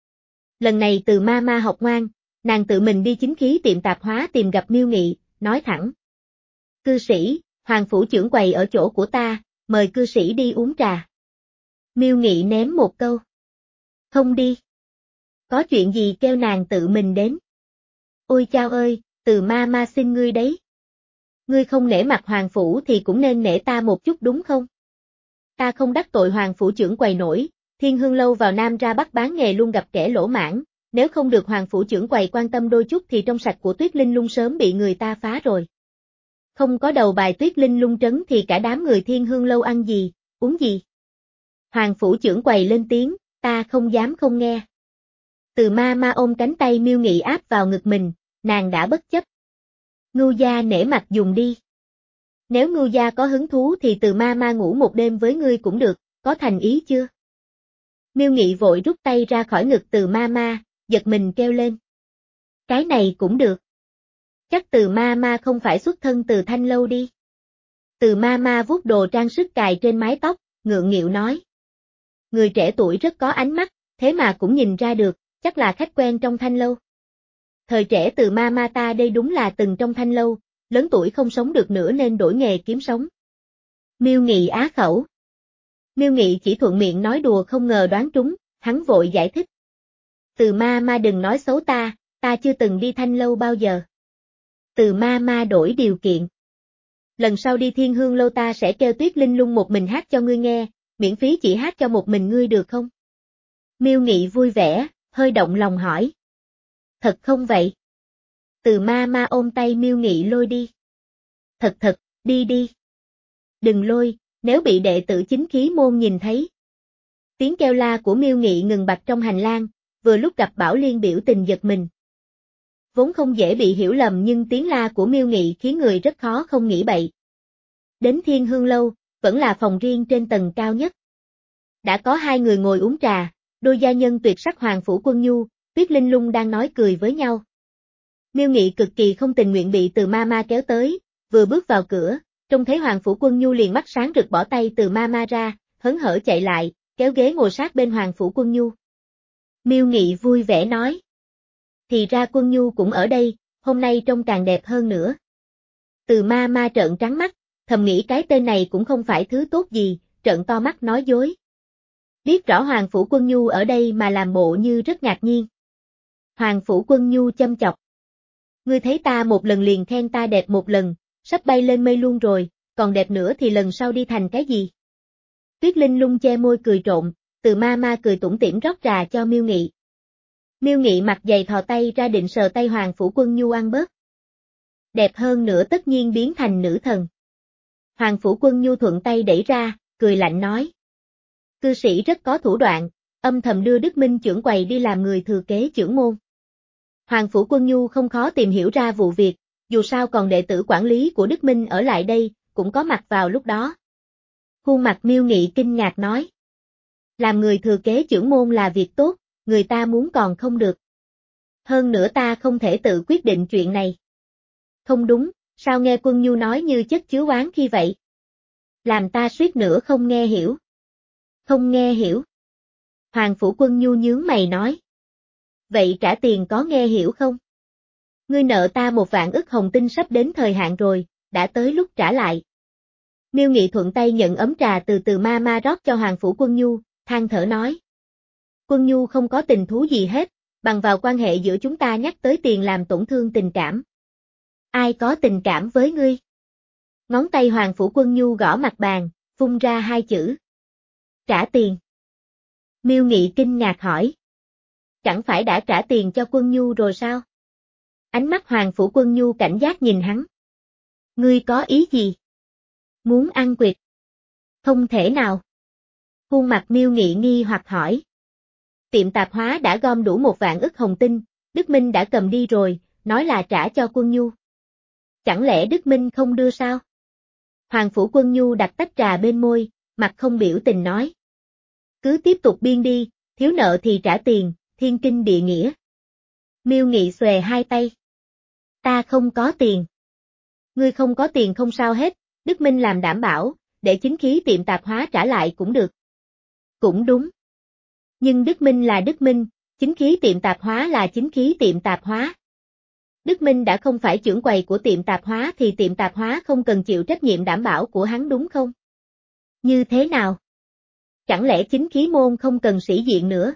Lần này Từ Ma Ma học ngoan, nàng tự mình đi chính khí tiệm tạp hóa tìm gặp Miêu Nghị, nói thẳng. Cư sĩ, Hoàng Phủ trưởng quầy ở chỗ của ta, mời cư sĩ đi uống trà. Miêu Nghị ném một câu. Không đi. Có chuyện gì kêu nàng tự mình đến. Ôi chao ơi, Từ Ma Ma xin ngươi đấy. Ngươi không nể mặt Hoàng Phủ thì cũng nên nể ta một chút đúng không? Ta không đắc tội Hoàng Phủ trưởng quầy nổi, Thiên Hương lâu vào Nam ra Bắc bán nghề luôn gặp kẻ lỗ mãn, nếu không được Hoàng Phủ trưởng quầy quan tâm đôi chút thì trong sạch của Tuyết Linh Lung sớm bị người ta phá rồi. Không có đầu bài Tuyết Linh Lung trấn thì cả đám người Thiên Hương lâu ăn gì, uống gì. Hoàng Phủ trưởng quầy lên tiếng, ta không dám không nghe. Từ Ma Ma ôm cánh tay Miêu Nghị áp vào ngực mình, nàng đã bất chấp. Ngưu gia nể mặt dùng đi. Nếu Ngưu gia có hứng thú thì Từ Ma Ma ngủ một đêm với ngươi cũng được, có thành ý chưa? Miêu Nghị vội rút tay ra khỏi ngực Từ Ma Ma, giật mình kêu lên. Cái này cũng được. Chắc Từ Ma Ma không phải xuất thân từ Thanh lâu đi. Từ Ma Ma vuốt đồ trang sức cài trên mái tóc, ngượng nghịu nói. Người trẻ tuổi rất có ánh mắt, thế mà cũng nhìn ra được, chắc là khách quen trong Thanh lâu. Thời trẻ Từ ma ma ta đây đúng là từng trong thanh lâu, lớn tuổi không sống được nữa nên đổi nghề kiếm sống. Miêu Nghị á khẩu. Miêu Nghị chỉ thuận miệng nói đùa không ngờ đoán trúng, hắn vội giải thích. Từ ma ma đừng nói xấu ta, ta chưa từng đi thanh lâu bao giờ. Từ ma ma đổi điều kiện. Lần sau đi Thiên Hương lâu ta sẽ kêu Tuyết Linh Lung một mình hát cho ngươi nghe, miễn phí chỉ hát cho một mình ngươi được không? Miêu Nghị vui vẻ, hơi động lòng hỏi. Thật không vậy? Từ ma ma ôm tay Miêu Nghị lôi đi. Thật thật, đi đi. Đừng lôi, nếu bị đệ tử chính khí môn nhìn thấy. Tiếng kêu la của Miêu Nghị ngừng bặt trong hành lang, vừa lúc gặp Bảo Liên biểu tình giật mình. Vốn không dễ bị hiểu lầm nhưng tiếng la của Miêu Nghị khiến người rất khó không nghĩ bậy. Đến Thiên Hương lâu, vẫn là phòng riêng trên tầng cao nhất. Đã có hai người ngồi uống trà, đôi gia nhân tuyệt sắc Hoàng Phủ Quân Nhu, Tuyết Linh Lung đang nói cười với nhau. Miêu Nghị cực kỳ không tình nguyện bị Từ ma ma kéo tới, vừa bước vào cửa, trông thấy Hoàng Phủ Quân Nhu liền mắt sáng rực bỏ tay Từ ma ma ra, hớn hở chạy lại, kéo ghế ngồi sát bên Hoàng Phủ Quân Nhu. Miêu Nghị vui vẻ nói. Thì ra Quân Nhu cũng ở đây, hôm nay trông càng đẹp hơn nữa. Từ ma ma trợn trắng mắt, thầm nghĩ cái tên này cũng không phải thứ tốt gì, trợn to mắt nói dối. Biết rõ Hoàng Phủ Quân Nhu ở đây mà làm bộ như rất ngạc nhiên. Hoàng Phủ Quân Nhu châm chọc. Ngươi thấy ta một lần liền khen ta đẹp một lần, sắp bay lên mây luôn rồi, còn đẹp nữa thì lần sau đi thành cái gì? Tuyết Linh Lung che môi cười trộn, Từ ma ma cười tủm tỉm rót trà cho Miêu Nghị. Miêu Nghị mặt dày thò tay ra định sờ tay Hoàng Phủ Quân Nhu ăn bớt. Đẹp hơn nữa tất nhiên biến thành nữ thần. Hoàng Phủ Quân Nhu thuận tay đẩy ra, cười lạnh nói. Cư sĩ rất có thủ đoạn, âm thầm đưa Đức Minh chưởng quầy đi làm người thừa kế chưởng môn. Hoàng Phủ Quân Nhu không khó tìm hiểu ra vụ việc, dù sao còn đệ tử quản lý của Đức Minh ở lại đây, cũng có mặt vào lúc đó. Khuôn mặt Miêu Nghị kinh ngạc nói. Làm người thừa kế chưởng môn là việc tốt, người ta muốn còn không được. Hơn nữa ta không thể tự quyết định chuyện này. Không đúng, sao nghe Quân Nhu nói như chất chứa oán khi vậy? Làm ta suýt nữa không nghe hiểu. Không nghe hiểu. Hoàng Phủ Quân Nhu nhướng mày nói. Vậy trả tiền có nghe hiểu không? Ngươi nợ ta một vạn ức hồng tinh sắp đến thời hạn rồi, đã tới lúc trả lại. Miêu Nghị thuận tay nhận ấm trà từ Từ ma ma rót cho Hoàng Phủ Quân Nhu, than thở nói. Quân Nhu không có tình thú gì hết, bằng vào quan hệ giữa chúng ta nhắc tới tiền làm tổn thương tình cảm. Ai có tình cảm với ngươi? Ngón tay Hoàng Phủ Quân Nhu gõ mặt bàn, phun ra hai chữ. Trả tiền. Miêu Nghị kinh ngạc hỏi. Chẳng phải đã trả tiền cho Quân Nhu rồi sao? Ánh mắt Hoàng Phủ Quân Nhu cảnh giác nhìn hắn. Ngươi có ý gì? Muốn ăn quỵt? Không thể nào. Khuôn mặt Miêu Nghị nghi hoặc hỏi. Tiệm tạp hóa đã gom đủ một vạn ức hồng tinh, Đức Minh đã cầm đi rồi, nói là trả cho Quân Nhu. Chẳng lẽ Đức Minh không đưa sao? Hoàng Phủ Quân Nhu đặt tách trà bên môi, mặt không biểu tình nói. Cứ tiếp tục biên đi, thiếu nợ thì trả tiền, thiên kinh địa nghĩa. Miêu Nghị xòe hai tay. Ta không có tiền. Ngươi không có tiền không sao hết, Đức Minh làm đảm bảo, để chính khí tiệm tạp hóa trả lại cũng được. Cũng đúng. Nhưng Đức Minh là Đức Minh, chính khí tiệm tạp hóa là chính khí tiệm tạp hóa. Đức Minh đã không phải trưởng quầy của tiệm tạp hóa thì tiệm tạp hóa không cần chịu trách nhiệm đảm bảo của hắn đúng không? Như thế nào? Chẳng lẽ chính khí môn không cần sĩ diện nữa?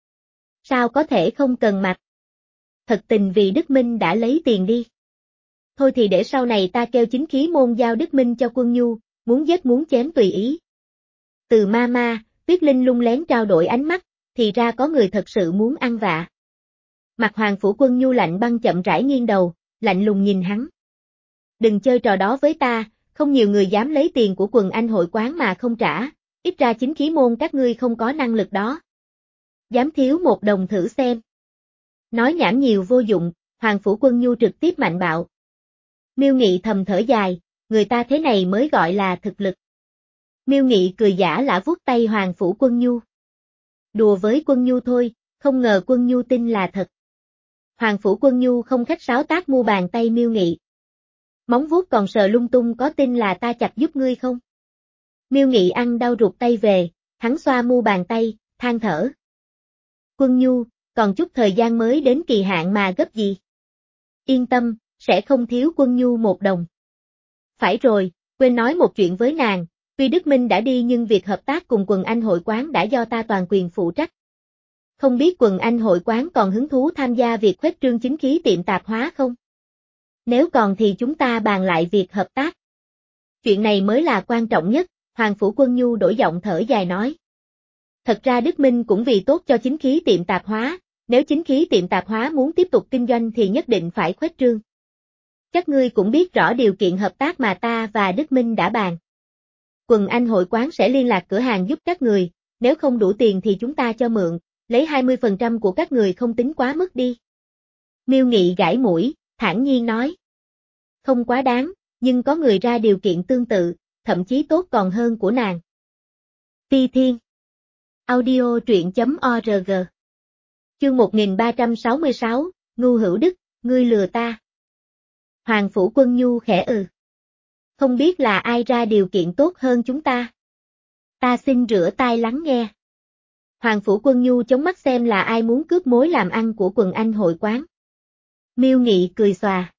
Sao có thể không cần mặt? Thật tình vì Đức Minh đã lấy tiền đi. Thôi thì để sau này ta kêu chính khí môn giao Đức Minh cho Quân Nhu, muốn giết muốn chém tùy ý. Từ ma ma, Tuyết Linh Lung lén trao đổi ánh mắt, thì ra có người thật sự muốn ăn vạ. Mặt Hoàng Phủ Quân Nhu lạnh băng chậm rãi nghiêng đầu, lạnh lùng nhìn hắn. Đừng chơi trò đó với ta, không nhiều người dám lấy tiền của quần anh hội quán mà không trả, ít ra chính khí môn các ngươi không có năng lực đó. Dám thiếu một đồng thử xem. Nói nhảm nhiều vô dụng, Hoàng Phủ Quân Nhu trực tiếp mạnh bạo. Miêu Nghị thầm thở dài, người ta thế này mới gọi là thực lực. Miêu Nghị cười giả lả vuốt tay Hoàng Phủ Quân Nhu. Đùa với Quân Nhu thôi, không ngờ Quân Nhu tin là thật. Hoàng Phủ Quân Nhu không khách sáo tát mu bàn tay Miêu Nghị. Móng vuốt còn sờ lung tung có tin là ta chặt giúp ngươi không? Miêu Nghị ăn đau ruột tay về, hắn xoa mu bàn tay, than thở. Quân Nhu, còn chút thời gian mới đến kỳ hạn mà gấp gì? Yên tâm, sẽ không thiếu Quân Nhu một đồng. Phải rồi, quên nói một chuyện với nàng, tuy Đức Minh đã đi nhưng việc hợp tác cùng Quần Anh hội quán đã do ta toàn quyền phụ trách. Không biết Quần Anh hội quán còn hứng thú tham gia việc khuếch trương chính khí tiệm tạp hóa không? Nếu còn thì chúng ta bàn lại việc hợp tác. Chuyện này mới là quan trọng nhất, Hoàng Phủ Quân Nhu đổi giọng thở dài nói. Thật ra Đức Minh cũng vì tốt cho chính khí tiệm tạp hóa, nếu chính khí tiệm tạp hóa muốn tiếp tục kinh doanh thì nhất định phải khuếch trương. Chắc ngươi cũng biết rõ điều kiện hợp tác mà ta và Đức Minh đã bàn. Quần Anh hội quán sẽ liên lạc cửa hàng giúp các người, nếu không đủ tiền thì chúng ta cho mượn, lấy hai mươi phần trăm của các người không tính quá mức đi. Miêu Nghị gãi mũi, thản nhiên nói. Không quá đáng, nhưng có người ra điều kiện tương tự, thậm chí tốt còn hơn của nàng. Ti Thiên. Audio truyện chấm org. Chương một nghìn ba trăm sáu mươi sáu, Ngưu Hữu Đức, ngươi lừa ta. Hoàng Phủ Quân Nhu khẽ ừ. Không biết là ai ra điều kiện tốt hơn chúng ta. Ta xin rửa tai lắng nghe. Hoàng Phủ Quân Nhu chống mắt xem là ai muốn cướp mối làm ăn của Quần Anh hội quán. Miêu Nghị cười xòa.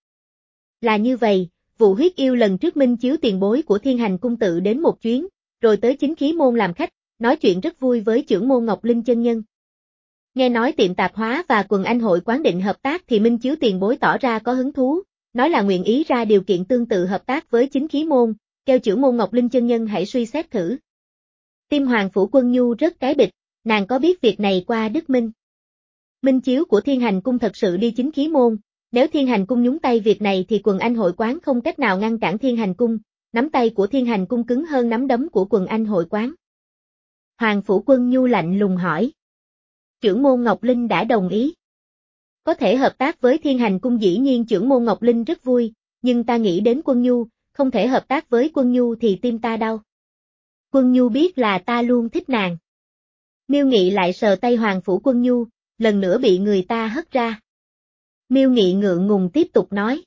Là như vậy, vụ huyết yêu lần trước minh chiếu tiền bối của Thiên Hành Cung tự đến một chuyến, rồi tới chính khí môn làm khách, nói chuyện rất vui với trưởng môn Ngọc Linh chân nhân. Nghe nói tiệm tạp hóa và Quần Anh hội quán định hợp tác thì minh chiếu tiền bối tỏ ra có hứng thú, nói là nguyện ý ra điều kiện tương tự hợp tác với chính khí môn, kêu trưởng môn Ngọc Linh chân nhân hãy suy xét thử. Tim Hoàng Phủ Quân Nhu rất cái bịch, nàng có biết việc này qua Đức Minh. Minh chiếu của Thiên Hành Cung thật sự đi chính khí môn, nếu Thiên Hành Cung nhúng tay việc này thì Quần Anh hội quán không cách nào ngăn cản Thiên Hành Cung, nắm tay của Thiên Hành Cung cứng hơn nắm đấm của Quần Anh hội quán. Hoàng Phủ Quân Nhu lạnh lùng hỏi. Trưởng môn Ngọc Linh đã đồng ý. Có thể hợp tác với Thiên Hành Cung dĩ nhiên trưởng môn Ngọc Linh rất vui, nhưng ta nghĩ đến Quân Nhu, không thể hợp tác với Quân Nhu thì tim ta đau. Quân Nhu biết là ta luôn thích nàng. Miêu Nghị lại sờ tay Hoàng Phủ Quân Nhu, lần nữa bị người ta hất ra. Miêu Nghị ngượng ngùng tiếp tục nói.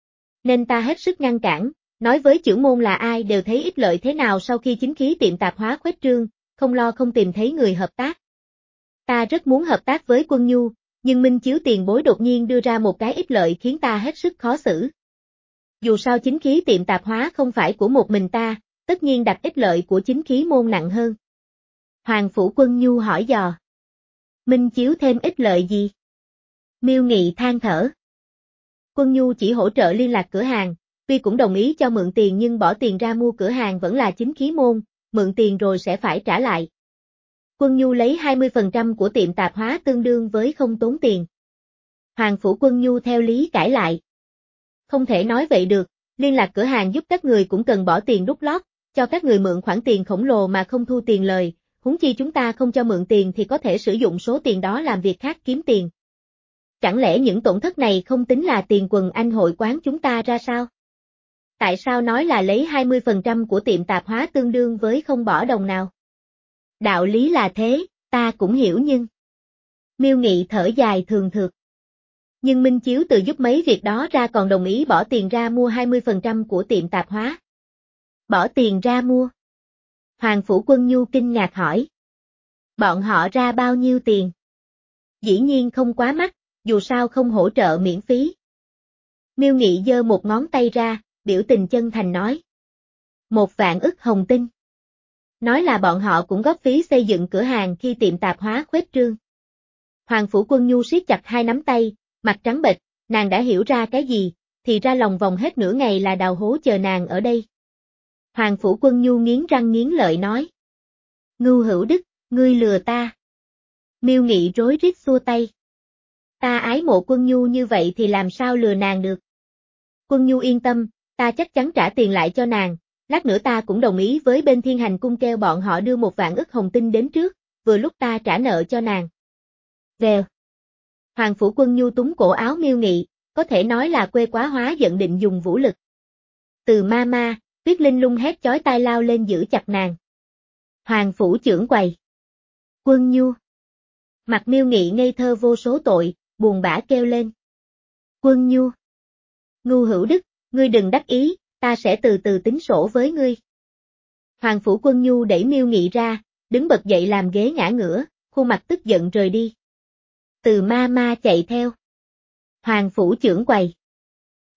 Nên ta hết sức ngăn cản, nói với trưởng môn là ai đều thấy ích lợi thế nào sau khi chính khí tiệm tạp hóa khuếch trương, không lo không tìm thấy người hợp tác. Ta rất muốn hợp tác với Quân Nhu, nhưng minh chiếu tiền bối đột nhiên đưa ra một cái ích lợi khiến ta hết sức khó xử. Dù sao chính khí tiệm tạp hóa không phải của một mình ta, tất nhiên đặt ích lợi của chính khí môn nặng hơn. Hoàng Phủ Quân Nhu hỏi dò. Minh chiếu thêm ích lợi gì? Miêu Nghị than thở. Quân Nhu chỉ hỗ trợ liên lạc cửa hàng, tuy cũng đồng ý cho mượn tiền nhưng bỏ tiền ra mua cửa hàng vẫn là chính khí môn, mượn tiền rồi sẽ phải trả lại. Quân Nhu lấy hai mươi phần trăm của tiệm tạp hóa tương đương với không tốn tiền. Hoàng Phủ Quân Nhu theo lý cãi lại. Không thể nói vậy được, liên lạc cửa hàng giúp các người cũng cần bỏ tiền đút lót, cho các người mượn khoản tiền khổng lồ mà không thu tiền lời, huống chi chúng ta không cho mượn tiền thì có thể sử dụng số tiền đó làm việc khác kiếm tiền. Chẳng lẽ những tổn thất này không tính là tiền Quần Anh hội quán chúng ta ra sao? Tại sao nói là lấy hai mươi phần trăm của tiệm tạp hóa tương đương với không bỏ đồng nào? Đạo lý là thế, ta cũng hiểu nhưng... Miêu Nghị thở dài thường thượt. Nhưng Minh Chiếu từ giúp mấy việc đó ra còn đồng ý bỏ tiền ra mua hai mươi phần trăm của tiệm tạp hóa. Bỏ tiền ra mua? Hoàng Phủ Quân Nhu kinh ngạc hỏi. Bọn họ ra bao nhiêu tiền? Dĩ nhiên không quá mắc, dù sao không hỗ trợ miễn phí. Miêu Nghị giơ một ngón tay ra, biểu tình chân thành nói. Một vạn ức hồng tinh. Nói là bọn họ cũng góp phí xây dựng cửa hàng khi tiệm tạp hóa khuếch trương. Hoàng Phủ Quân Nhu siết chặt hai nắm tay, mặt trắng bệch, nàng đã hiểu ra cái gì, thì ra lòng vòng hết nửa ngày là đào hố chờ nàng ở đây. Hoàng Phủ Quân Nhu nghiến răng nghiến lợi nói. Ngưu Hữu Đức, ngươi lừa ta. Miêu Nghị rối rít xua tay. Ta ái mộ Quân Nhu như vậy thì làm sao lừa nàng được. Quân Nhu yên tâm, ta chắc chắn trả tiền lại cho nàng, lát nữa ta cũng đồng ý với bên Thiên Hành Cung kêu bọn họ đưa một vạn ức hồng tinh đến trước, vừa lúc ta trả nợ cho nàng. Vèo. Hoàng Phủ Quân Nhu túng cổ áo Miêu Nghị, có thể nói là quê quá hóa giận định dùng vũ lực. Từ ma ma, Tuyết Linh lung hét chói tai lao lên giữ chặt nàng. Hoàng Phủ trưởng quầy. Quân Nhu. Mặt Miêu Nghị ngây thơ vô số tội, buồn bã kêu lên. Quân Nhu. Ngưu Hữu Đức, ngươi đừng đắc ý, ta sẽ từ từ tính sổ với ngươi. Hoàng Phủ Quân Nhu đẩy Miêu Nghị ra, đứng bật dậy làm ghế ngã ngửa, khuôn mặt tức giận rời đi. Từ ma ma chạy theo. Hoàng Phủ trưởng quầy.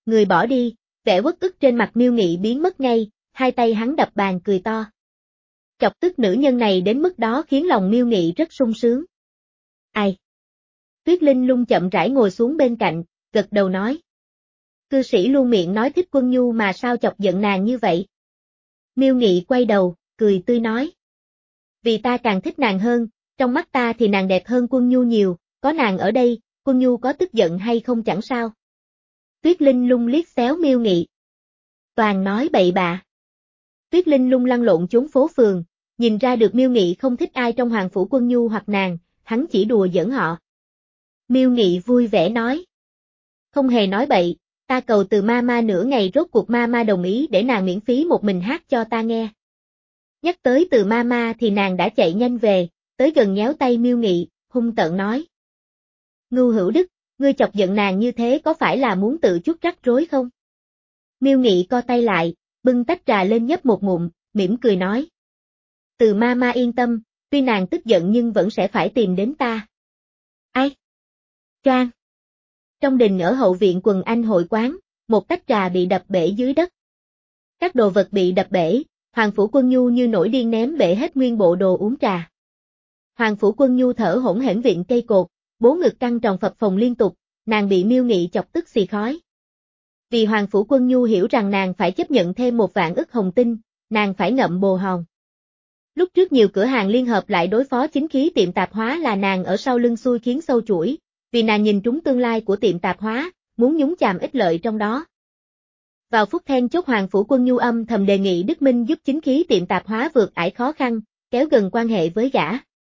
Người bỏ đi, vẻ uất ức trên mặt Miêu Nghị biến mất ngay, hai tay hắn đập bàn cười to. Chọc tức nữ nhân này đến mức đó khiến lòng Miêu Nghị rất sung sướng. Ai? Tuyết Linh Lung chậm rãi ngồi xuống bên cạnh, gật đầu nói. Cư sĩ luôn miệng nói thích Quân Nhu mà sao chọc giận nàng như vậy? Miêu Nghị quay đầu, cười tươi nói. Vì ta càng thích nàng hơn, trong mắt ta thì nàng đẹp hơn Quân Nhu nhiều, có nàng ở đây, Quân Nhu có tức giận hay không chẳng sao. Tuyết Linh Lung liếc xéo Miêu Nghị. Toàn nói bậy bạ. Tuyết Linh Lung lăn lộn trốn phố phường, nhìn ra được Miêu Nghị không thích ai trong Hoàng phủ Quân Nhu hoặc nàng, hắn chỉ đùa giỡn họ. Miêu Nghị vui vẻ nói. Không hề nói bậy, ta cầu từ Mama nửa ngày rốt cuộc Mama đồng ý để nàng miễn phí một mình hát cho ta nghe. Nhắc tới từ Mama thì nàng đã chạy nhanh về, tới gần nhéo tay Miêu Nghị, hung tợn nói. Ngưu Hữu Đức, ngươi chọc giận nàng như thế có phải là muốn tự chuốc rắc rối không? Miêu Nghị co tay lại, bưng tách trà lên nhấp một ngụm, mỉm cười nói. Từ Mama yên tâm, tuy nàng tức giận nhưng vẫn sẽ phải tìm đến ta. Ai? Choang. Trong đình ở hậu viện Quần Anh hội quán, một tách trà bị đập bể dưới đất. Các đồ vật bị đập bể, Hoàng phủ Quân Nhu như nổi điên ném bể hết nguyên bộ đồ uống trà. Hoàng phủ Quân Nhu thở hổn hển viện cây cột, bố ngực căng tròn phập phồng liên tục, nàng bị Miêu Nghị chọc tức xì khói. Vì Hoàng phủ Quân Nhu hiểu rằng nàng phải chấp nhận thêm một vạn ức hồng tinh, nàng phải ngậm bồ hòn. Lúc trước nhiều cửa hàng liên hợp lại đối phó chính khí tiệm tạp hóa là nàng ở sau lưng xui khiến sâu chuỗi, vì nàng nhìn trúng tương lai của tiệm tạp hóa, muốn nhúng chàm ích lợi trong đó. Vào phút then chốt Hoàng phủ Quân Nhu âm thầm đề nghị Đức Minh giúp chính khí tiệm tạp hóa vượt ải khó khăn, kéo gần quan hệ với gã.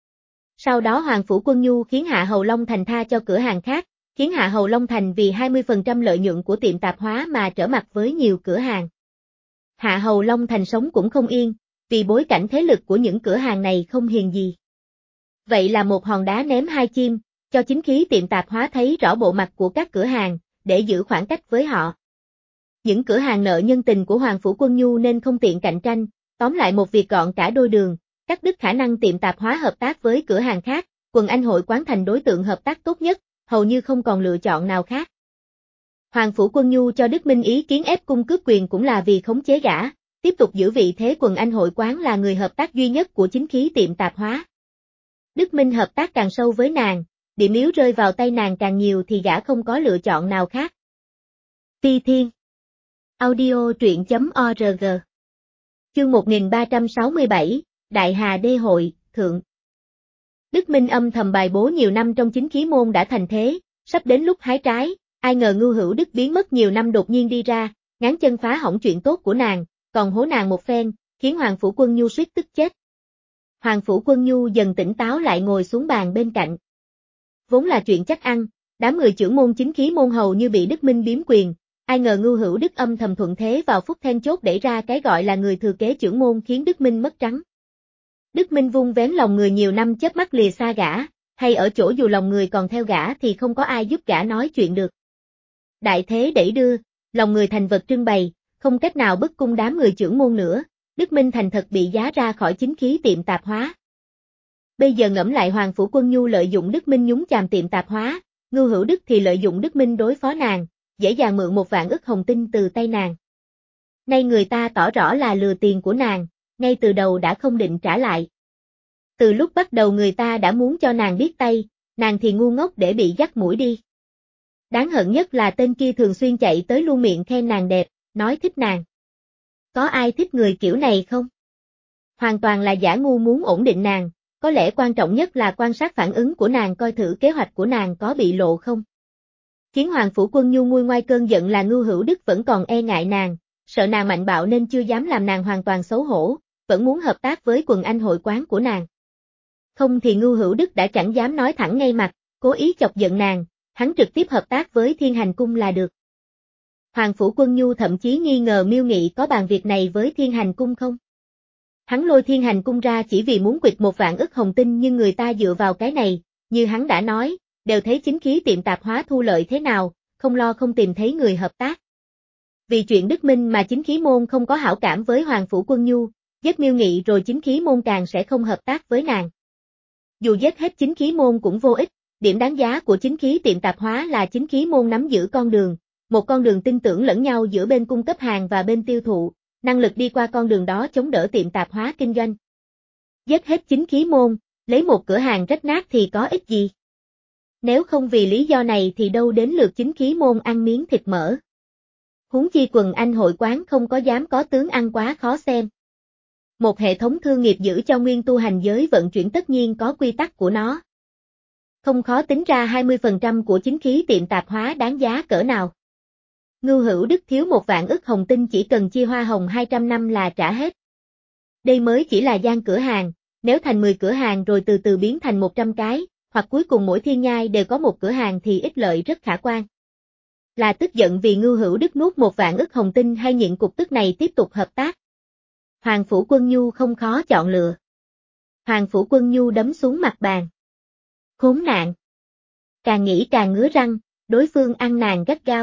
Sau đó Hoàng phủ Quân Nhu khiến Hạ Hầu Long Thành tha cho cửa hàng khác, khiến Hạ Hầu Long Thành vì hai mươi phần trăm lợi nhuận của tiệm tạp hóa mà trở mặt với nhiều cửa hàng. Hạ Hầu Long Thành sống cũng không yên, vì bối cảnh thế lực của những cửa hàng này không hiền gì. Vậy là một hòn đá ném hai chim, cho chính khí tiệm tạp hóa thấy rõ bộ mặt của các cửa hàng, để giữ khoảng cách với họ. Những cửa hàng nợ nhân tình của Hoàng phủ Quân Nhu nên không tiện cạnh tranh, tóm lại một việc gọn cả đôi đường, cắt đứt khả năng tiệm tạp hóa hợp tác với cửa hàng khác, Quần Anh hội quán thành đối tượng hợp tác tốt nhất, hầu như không còn lựa chọn nào khác. Hoàng phủ Quân Nhu cho Đức Minh ý kiến ép cung cướp quyền cũng là vì khống chế gã, tiếp tục giữ vị thế Quần Anh hội quán là người hợp tác duy nhất của chính khí tiệm tạp hóa. Đức Minh hợp tác càng sâu với nàng, điểm yếu rơi vào tay nàng càng nhiều thì gã không có lựa chọn nào khác. Phi Thiên Audio truyện chấm org Chương một nghìn ba trăm sáu mươi bảy, Đại Hà Đê Hội, Thượng. Đức Minh âm thầm bài bố nhiều năm trong chính khí môn đã thành thế, sắp đến lúc hái trái, ai ngờ Ngưu Hữu Đức biến mất nhiều năm đột nhiên đi ra, ngáng chân phá hỏng chuyện tốt của nàng, còn hố nàng một phen, khiến Hoàng phủ Quân Nhu suýt tức chết. Hoàng phủ Quân Nhu dần tỉnh táo lại ngồi xuống bàn bên cạnh. Vốn là chuyện chắc ăn, đám người trưởng môn chính khí môn hầu như bị Đức Minh biếm quyền, ai ngờ Ngưu Hữu Đức âm thầm thuận thế vào phút then chốt đẩy ra cái gọi là người thừa kế trưởng môn khiến Đức Minh mất trắng. Đức Minh vung vén lòng người nhiều năm chớp mắt lìa xa gã, hay ở chỗ dù lòng người còn theo gã thì không có ai giúp gã nói chuyện được. Đại thế đẩy đưa, lòng người thành vật trưng bày, không cách nào bức cung đám người trưởng môn nữa, Đức Minh thành thật bị giá ra khỏi chính khí tiệm tạp hóa. Bây giờ ngẫm lại Hoàng phủ Quân Nhu lợi dụng Đức Minh nhúng chàm tiệm tạp hóa, Ngưu Hữu Đức thì lợi dụng Đức Minh đối phó nàng, dễ dàng mượn một vạn ức hồng tinh từ tay nàng. Nay người ta tỏ rõ là lừa tiền của nàng, ngay từ đầu đã không định trả lại. Từ lúc bắt đầu người ta đã muốn cho nàng biết tay, nàng thì ngu ngốc để bị dắt mũi đi. Đáng hận nhất là tên kia thường xuyên chạy tới luôn miệng khen nàng đẹp, nói thích nàng. Có ai thích người kiểu này không? Hoàn toàn là giả ngu muốn ổn định nàng, có lẽ quan trọng nhất là quan sát phản ứng của nàng coi thử kế hoạch của nàng có bị lộ không. Khiến Hoàng phủ Quân Nhu nguôi ngoai cơn giận là Ngưu Hữu Đức vẫn còn e ngại nàng, sợ nàng mạnh bạo nên chưa dám làm nàng hoàn toàn xấu hổ, vẫn muốn hợp tác với Quần Anh hội quán của nàng. Không thì Ngưu Hữu Đức đã chẳng dám nói thẳng ngay mặt, cố ý chọc giận nàng, hắn trực tiếp hợp tác với Thiên Hành Cung là được. Hoàng phủ Quân Nhu thậm chí nghi ngờ Miêu Nghị có bàn việc này với Thiên Hành Cung không. Hắn lôi Thiên Hành Cung ra chỉ vì muốn quỵt một vạn ức hồng tinh nhưng người ta dựa vào cái này, như hắn đã nói, đều thấy chính khí tiệm tạp hóa thu lợi thế nào, không lo không tìm thấy người hợp tác. Vì chuyện Đức Minh mà chính khí môn không có hảo cảm với Hoàng phủ Quân Nhu, giết Miêu Nghị rồi chính khí môn càng sẽ không hợp tác với nàng. Dù giết hết chính khí môn cũng vô ích, điểm đáng giá của chính khí tiệm tạp hóa là chính khí môn nắm giữ con đường, một con đường tin tưởng lẫn nhau giữa bên cung cấp hàng và bên tiêu thụ, năng lực đi qua con đường đó chống đỡ tiệm tạp hóa kinh doanh. Giết hết chính khí môn, lấy một cửa hàng rách nát thì có ích gì? Nếu không vì lý do này thì đâu đến lượt chính khí môn ăn miếng thịt mỡ. Huống chi quần anh hội quán không có dám có tướng ăn quá khó xem. Một hệ thống thương nghiệp giữ cho nguyên tu hành giới vận chuyển tất nhiên có quy tắc của nó. Không khó tính ra hai mươi phần trăm của chính khí tiệm tạp hóa đáng giá cỡ nào. Ngưu Hữu Đức thiếu một vạn ức hồng tinh chỉ cần chia hoa hồng hai trăm năm là trả hết. Đây mới chỉ là gian cửa hàng, nếu thành mười cửa hàng rồi từ từ biến thành một trăm cái, hoặc cuối cùng mỗi thiên nhai đều có một cửa hàng thì ích lợi rất khả quan. Là tức giận vì Ngưu Hữu Đức nuốt một vạn ức hồng tinh hay nhịn cục tức này tiếp tục hợp tác? Hoàng Phủ Quân Nhu không khó chọn lựa. Hoàng Phủ Quân Nhu đấm xuống mặt bàn. Khốn nạn! Càng nghĩ càng ngứa răng, đối phương ăn nàng gắt gao.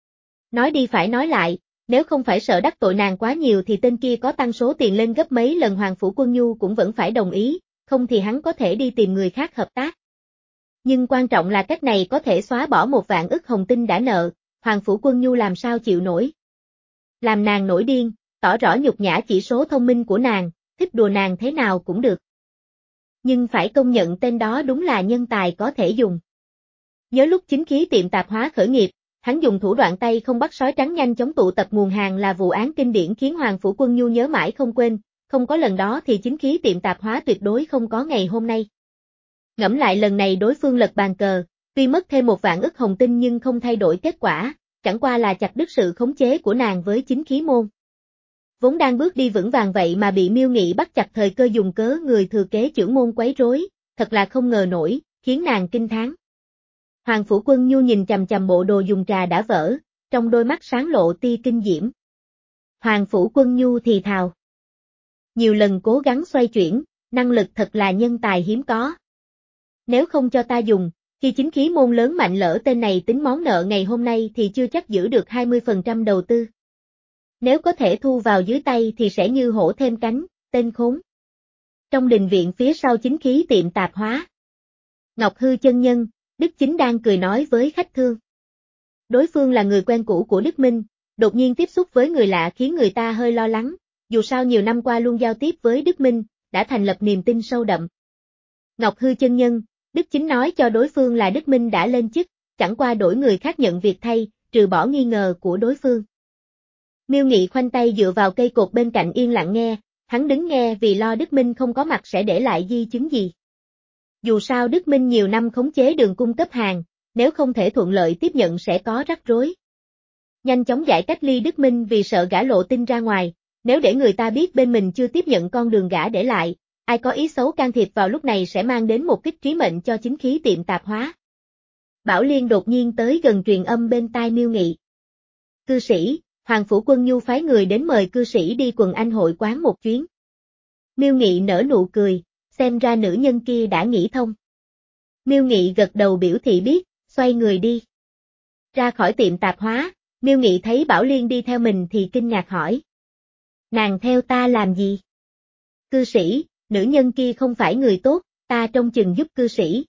Nói đi phải nói lại, nếu không phải sợ đắc tội nàng quá nhiều thì tên kia có tăng số tiền lên gấp mấy lần Hoàng Phủ Quân Nhu cũng vẫn phải đồng ý, không thì hắn có thể đi tìm người khác hợp tác. Nhưng quan trọng là cách này có thể xóa bỏ một vạn ức hồng tinh đã nợ, Hoàng Phủ Quân Nhu làm sao chịu nổi. Làm nàng nổi điên, tỏ rõ nhục nhã chỉ số thông minh của nàng, thích đùa nàng thế nào cũng được. Nhưng phải công nhận tên đó đúng là nhân tài có thể dùng. Nhớ lúc chính khí tiệm tạp hóa khởi nghiệp, hắn dùng thủ đoạn tay không bắt sói trắng nhanh chóng tụ tập nguồn hàng là vụ án kinh điển khiến Hoàng Phủ Quân Nhu nhớ mãi không quên, không có lần đó thì chính khí tiệm tạp hóa tuyệt đối không có ngày hôm nay. Ngẫm lại lần này đối phương lật bàn cờ, tuy mất thêm một vạn ức hồng tinh nhưng không thay đổi kết quả, chẳng qua là chặt đứt sự khống chế của nàng với chính khí môn. Vốn đang bước đi vững vàng vậy mà bị Miêu Nghị bắt chặt thời cơ dùng cớ người thừa kế chưởng môn quấy rối, thật là không ngờ nổi, khiến nàng kinh thán. Hoàng Phủ Quân Nhu nhìn chằm chằm bộ đồ dùng trà đã vỡ, trong đôi mắt sáng lộ tia kinh diễm. Hoàng Phủ Quân Nhu thì thào. Nhiều lần cố gắng xoay chuyển, năng lực thật là nhân tài hiếm có. Nếu không cho ta dùng, khi chính khí môn lớn mạnh lỡ tên này tính món nợ ngày hôm nay thì chưa chắc giữ được hai mươi phần trăm đầu tư. Nếu có thể thu vào dưới tay thì sẽ như hổ thêm cánh, tên khốn. Trong đình viện phía sau chính khí tiệm tạp hóa, Ngọc Hư chân nhân, Đức Chính đang cười nói với khách thương. Đối phương là người quen cũ của Đức Minh, đột nhiên tiếp xúc với người lạ khiến người ta hơi lo lắng, dù sao nhiều năm qua luôn giao tiếp với Đức Minh, đã thành lập niềm tin sâu đậm. Ngọc Hư chân nhân, Đức Chính nói cho đối phương là Đức Minh đã lên chức, chẳng qua đổi người khác nhận việc thay, trừ bỏ nghi ngờ của đối phương. Miêu Nghị khoanh tay dựa vào cây cột bên cạnh yên lặng nghe, hắn đứng nghe vì lo Đức Minh không có mặt sẽ để lại di chứng gì. Dù sao Đức Minh nhiều năm khống chế đường cung cấp hàng, nếu không thể thuận lợi tiếp nhận sẽ có rắc rối. Nhanh chóng giải cách ly Đức Minh vì sợ gã lộ tin ra ngoài, nếu để người ta biết bên mình chưa tiếp nhận con đường gã để lại, ai có ý xấu can thiệp vào lúc này sẽ mang đến một kích trí mệnh cho chính khí tiệm tạp hóa. Bảo Liên đột nhiên tới gần truyền âm bên tai Miêu Nghị. Cư sĩ, Hoàng Phủ Quân Nhu phái người đến mời cư sĩ đi quần anh hội quán một chuyến. Miêu Nghị nở nụ cười, xem ra nữ nhân kia đã nghĩ thông. Miêu Nghị gật đầu biểu thị biết, xoay người đi. Ra khỏi tiệm tạp hóa, Miêu Nghị thấy Bảo Liên đi theo mình thì kinh ngạc hỏi. Nàng theo ta làm gì? Cư sĩ, nữ nhân kia không phải người tốt, ta trông chừng giúp cư sĩ.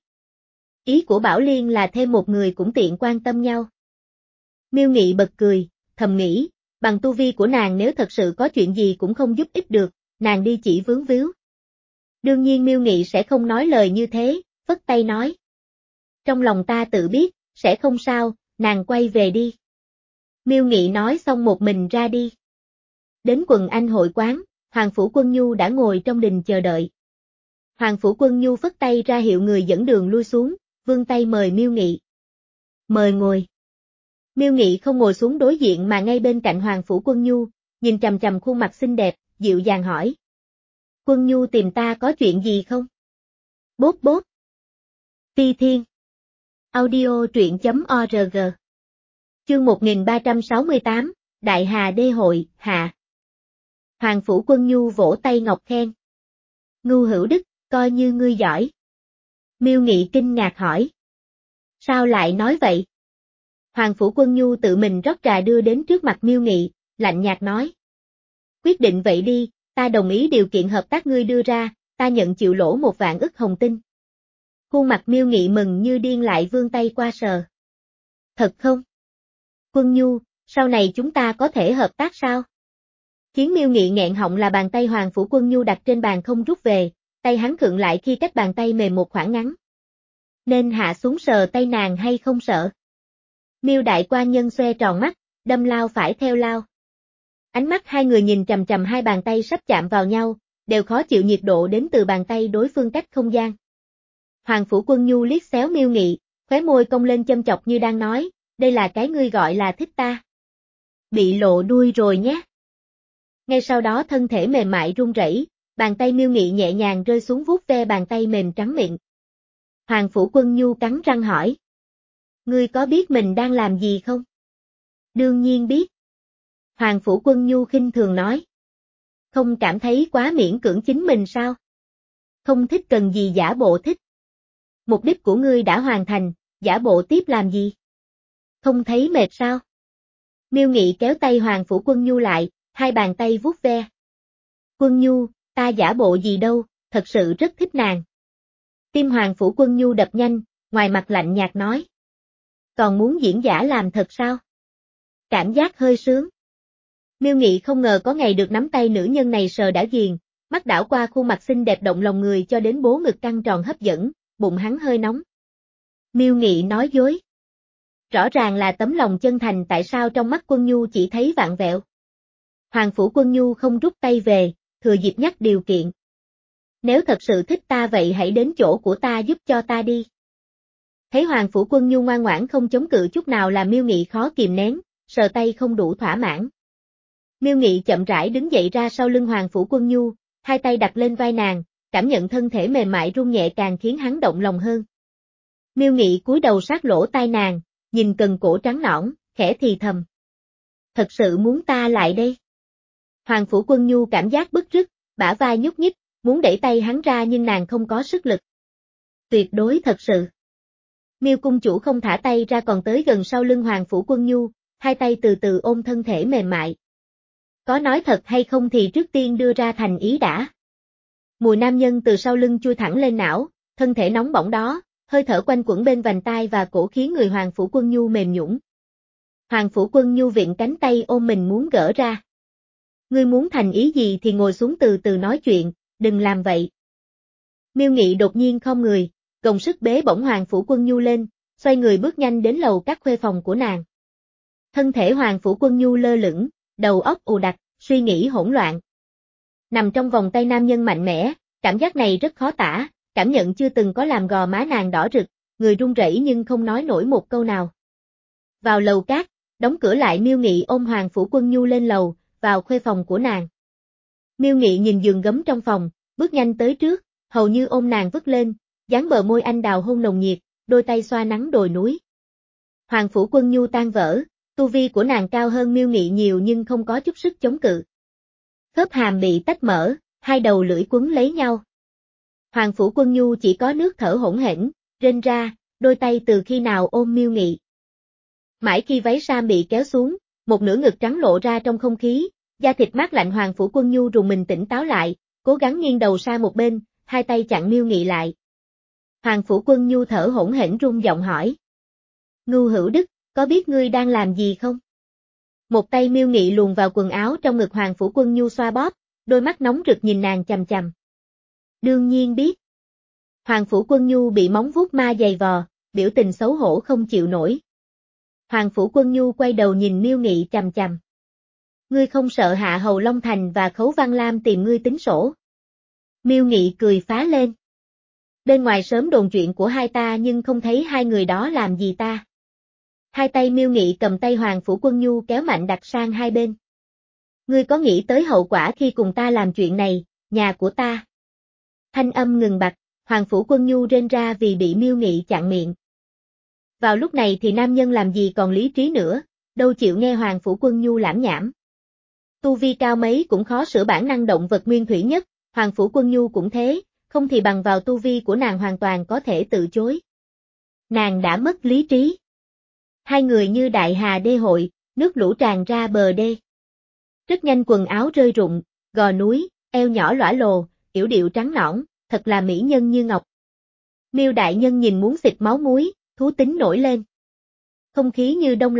Ý của Bảo Liên là thêm một người cũng tiện quan tâm nhau. Miêu Nghị bật cười, thầm nghĩ, bằng tu vi của nàng nếu thật sự có chuyện gì cũng không giúp ích được, nàng đi chỉ vướng víu. Đương nhiên Miêu Nghị sẽ không nói lời như thế, phất tay nói. Trong lòng ta tự biết, sẽ không sao, nàng quay về đi. Miêu Nghị nói xong một mình ra đi. Đến quần anh hội quán, Hoàng Phủ Quân Nhu đã ngồi trong đình chờ đợi. Hoàng Phủ Quân Nhu phất tay ra hiệu người dẫn đường lui xuống, vươn tay mời Miêu Nghị. Mời ngồi. Miêu Nghị không ngồi xuống đối diện mà ngay bên cạnh Hoàng Phủ Quân Nhu, nhìn trầm trầm khuôn mặt xinh đẹp, dịu dàng hỏi. Quân Nhu tìm ta có chuyện gì không? Bốp bốp. Phi Thiên. Audio truyện chấm org. Chương một nghìn ba trăm sáu mươi tám, Đại Hà Đê Hội, hạ. Hoàng Phủ Quân Nhu vỗ tay ngọc khen. Ngưu Hữu Đức, coi như ngươi giỏi. Miêu Nghị kinh ngạc hỏi. Sao lại nói vậy? Hoàng Phủ Quân Nhu tự mình rót trà đưa đến trước mặt Miêu Nghị, lạnh nhạt nói. Quyết định vậy đi, ta đồng ý điều kiện hợp tác ngươi đưa ra, ta nhận chịu lỗ một vạn ức hồng tinh. Khuôn mặt Miêu Nghị mừng như điên lại vươn tay qua sờ. Thật không? Quân Nhu, sau này chúng ta có thể hợp tác sao? Khiến Miêu Nghị nghẹn họng là bàn tay Hoàng Phủ Quân Nhu đặt trên bàn không rút về, tay hắn khựng lại khi cách bàn tay mềm một khoảng ngắn. Nên hạ xuống sờ tay nàng hay không sợ? Miêu đại quan nhân xoe tròn mắt, đâm lao phải theo lao. Ánh mắt hai người nhìn chằm chằm hai bàn tay sắp chạm vào nhau, đều khó chịu nhiệt độ đến từ bàn tay đối phương cách không gian. Hoàng Phủ Quân Nhu liếc xéo Miêu Nghị, khóe môi cong lên châm chọc như đang nói, đây là cái ngươi gọi là thích ta. Bị lộ đuôi rồi nhé. Ngay sau đó thân thể mềm mại run rẩy, bàn tay Miêu Nghị nhẹ nhàng rơi xuống vuốt ve bàn tay mềm trắng mịn. Hoàng Phủ Quân Nhu cắn răng hỏi. Ngươi có biết mình đang làm gì không? Đương nhiên biết. Hoàng Phủ Quân Nhu khinh thường nói. Không cảm thấy quá miễn cưỡng chính mình sao? Không thích cần gì giả bộ thích. Mục đích của ngươi đã hoàn thành, giả bộ tiếp làm gì? Không thấy mệt sao? Miêu Nghị kéo tay Hoàng Phủ Quân Nhu lại, hai bàn tay vuốt ve. Quân Nhu, ta giả bộ gì đâu, thật sự rất thích nàng. Tim Hoàng Phủ Quân Nhu đập nhanh, ngoài mặt lạnh nhạt nói. Còn muốn diễn giả làm thật sao? Cảm giác hơi sướng. Miêu Nghị không ngờ có ngày được nắm tay nữ nhân này sờ đã ghiền, mắt đảo qua khuôn mặt xinh đẹp động lòng người cho đến bố ngực căng tròn hấp dẫn, bụng hắn hơi nóng. Miêu Nghị nói dối. Rõ ràng là tấm lòng chân thành, tại sao trong mắt Quân Nhu chỉ thấy vạn vẹo. Hoàng Phủ Quân Nhu không rút tay về, thừa dịp nhắc điều kiện. Nếu thật sự thích ta vậy hãy đến chỗ của ta giúp cho ta đi. Thấy Hoàng Phủ Quân Nhu ngoan ngoãn không chống cự chút nào làm Miêu Nghị khó kìm nén, sờ tay không đủ thỏa mãn. Miêu Nghị chậm rãi đứng dậy ra sau lưng Hoàng Phủ Quân Nhu, hai tay đặt lên vai nàng, cảm nhận thân thể mềm mại run nhẹ càng khiến hắn động lòng hơn. Miêu Nghị cúi đầu sát lỗ tai nàng, nhìn cần cổ trắng nõn, khẽ thì thầm. Thật sự muốn ta lại đây. Hoàng Phủ Quân Nhu cảm giác bứt rứt, bả vai nhúc nhích, muốn đẩy tay hắn ra nhưng nàng không có sức lực. Tuyệt đối thật sự. Miêu cung chủ không thả tay ra còn tới gần sau lưng Hoàng Phủ Quân Nhu, hai tay từ từ ôm thân thể mềm mại. Có nói thật hay không thì trước tiên đưa ra thành ý đã. Mùi nam nhân từ sau lưng chui thẳng lên não, thân thể nóng bỏng đó, hơi thở quanh quẩn bên vành tai và cổ khiến người Hoàng Phủ Quân Nhu mềm nhũn. Hoàng Phủ Quân Nhu viện cánh tay ôm mình muốn gỡ ra. Ngươi muốn thành ý gì thì ngồi xuống từ từ nói chuyện, đừng làm vậy. Miêu Nghị đột nhiên khom người, gồng sức bế bổng Hoàng Phủ Quân Nhu lên, xoay người bước nhanh đến lầu các khuê phòng của nàng. Thân thể Hoàng Phủ Quân Nhu lơ lửng, đầu óc ù đặc, suy nghĩ hỗn loạn. Nằm trong vòng tay nam nhân mạnh mẽ, cảm giác này rất khó tả, cảm nhận chưa từng có làm gò má nàng đỏ rực, người run rẩy nhưng không nói nổi một câu nào. Vào lầu cát, đóng cửa lại Miêu Nghị ôm Hoàng Phủ Quân Nhu lên lầu, vào khuê phòng của nàng. Miêu Nghị nhìn giường gấm trong phòng, bước nhanh tới trước, hầu như ôm nàng vứt lên, dán bờ môi anh đào hôn nồng nhiệt, đôi tay xoa nắng đồi núi. Hoàng Phủ Quân Nhu tan vỡ, tu vi của nàng cao hơn Miêu Nghị nhiều nhưng không có chút sức chống cự. Khớp hàm bị tách mở, hai đầu lưỡi quấn lấy nhau. Hoàng Phủ Quân Nhu chỉ có nước thở hỗn hển, rên ra, đôi tay từ khi nào ôm Miêu Nghị. Mãi khi váy sam bị kéo xuống, một nửa ngực trắng lộ ra trong không khí, da thịt mát lạnh Hoàng Phủ Quân Nhu rùng mình tỉnh táo lại, cố gắng nghiêng đầu sang một bên, hai tay chặn Miêu Nghị lại. Hoàng Phủ Quân Nhu thở hỗn hển run giọng hỏi. Ngưu Hữu Đức, có biết ngươi đang làm gì không? Một tay Miêu Nghị luồn vào quần áo trong ngực Hoàng Phủ Quân Nhu xoa bóp, đôi mắt nóng rực nhìn nàng chằm chằm. Đương nhiên biết. Hoàng Phủ Quân Nhu bị móng vuốt ma dày vò, biểu tình xấu hổ không chịu nổi. Hoàng Phủ Quân Nhu quay đầu nhìn Miêu Nghị chằm chằm. Ngươi không sợ Hạ Hầu Long Thành và Khấu Văn Lam tìm ngươi tính sổ? Miêu Nghị cười phá lên. Bên ngoài sớm đồn chuyện của hai ta nhưng không thấy hai người đó làm gì ta. Hai tay Miêu Nghị cầm tay Hoàng Phủ Quân Nhu kéo mạnh đặt sang hai bên. Ngươi có nghĩ tới hậu quả khi cùng ta làm chuyện này, nhà của ta? Thanh âm ngừng bặt, Hoàng Phủ Quân Nhu rên ra vì bị Miêu Nghị chặn miệng. Vào lúc này thì nam nhân làm gì còn lý trí nữa, đâu chịu nghe Hoàng Phủ Quân Nhu lảm nhảm. Tu vi cao mấy cũng khó sửa bản năng động vật nguyên thủy nhất, Hoàng Phủ Quân Nhu cũng thế, không thì bằng vào tu vi của nàng hoàn toàn có thể từ chối. Nàng đã mất lý trí. Hai người như đại hà đê hội, nước lũ tràn ra bờ đê. Rất nhanh quần áo rơi rụng, gò núi, eo nhỏ lõa lồ, yểu điệu trắng nõn, thật là mỹ nhân như ngọc. Miêu đại nhân nhìn muốn xịt máu muối, thú tính nổi lên. Không khí như đông lại,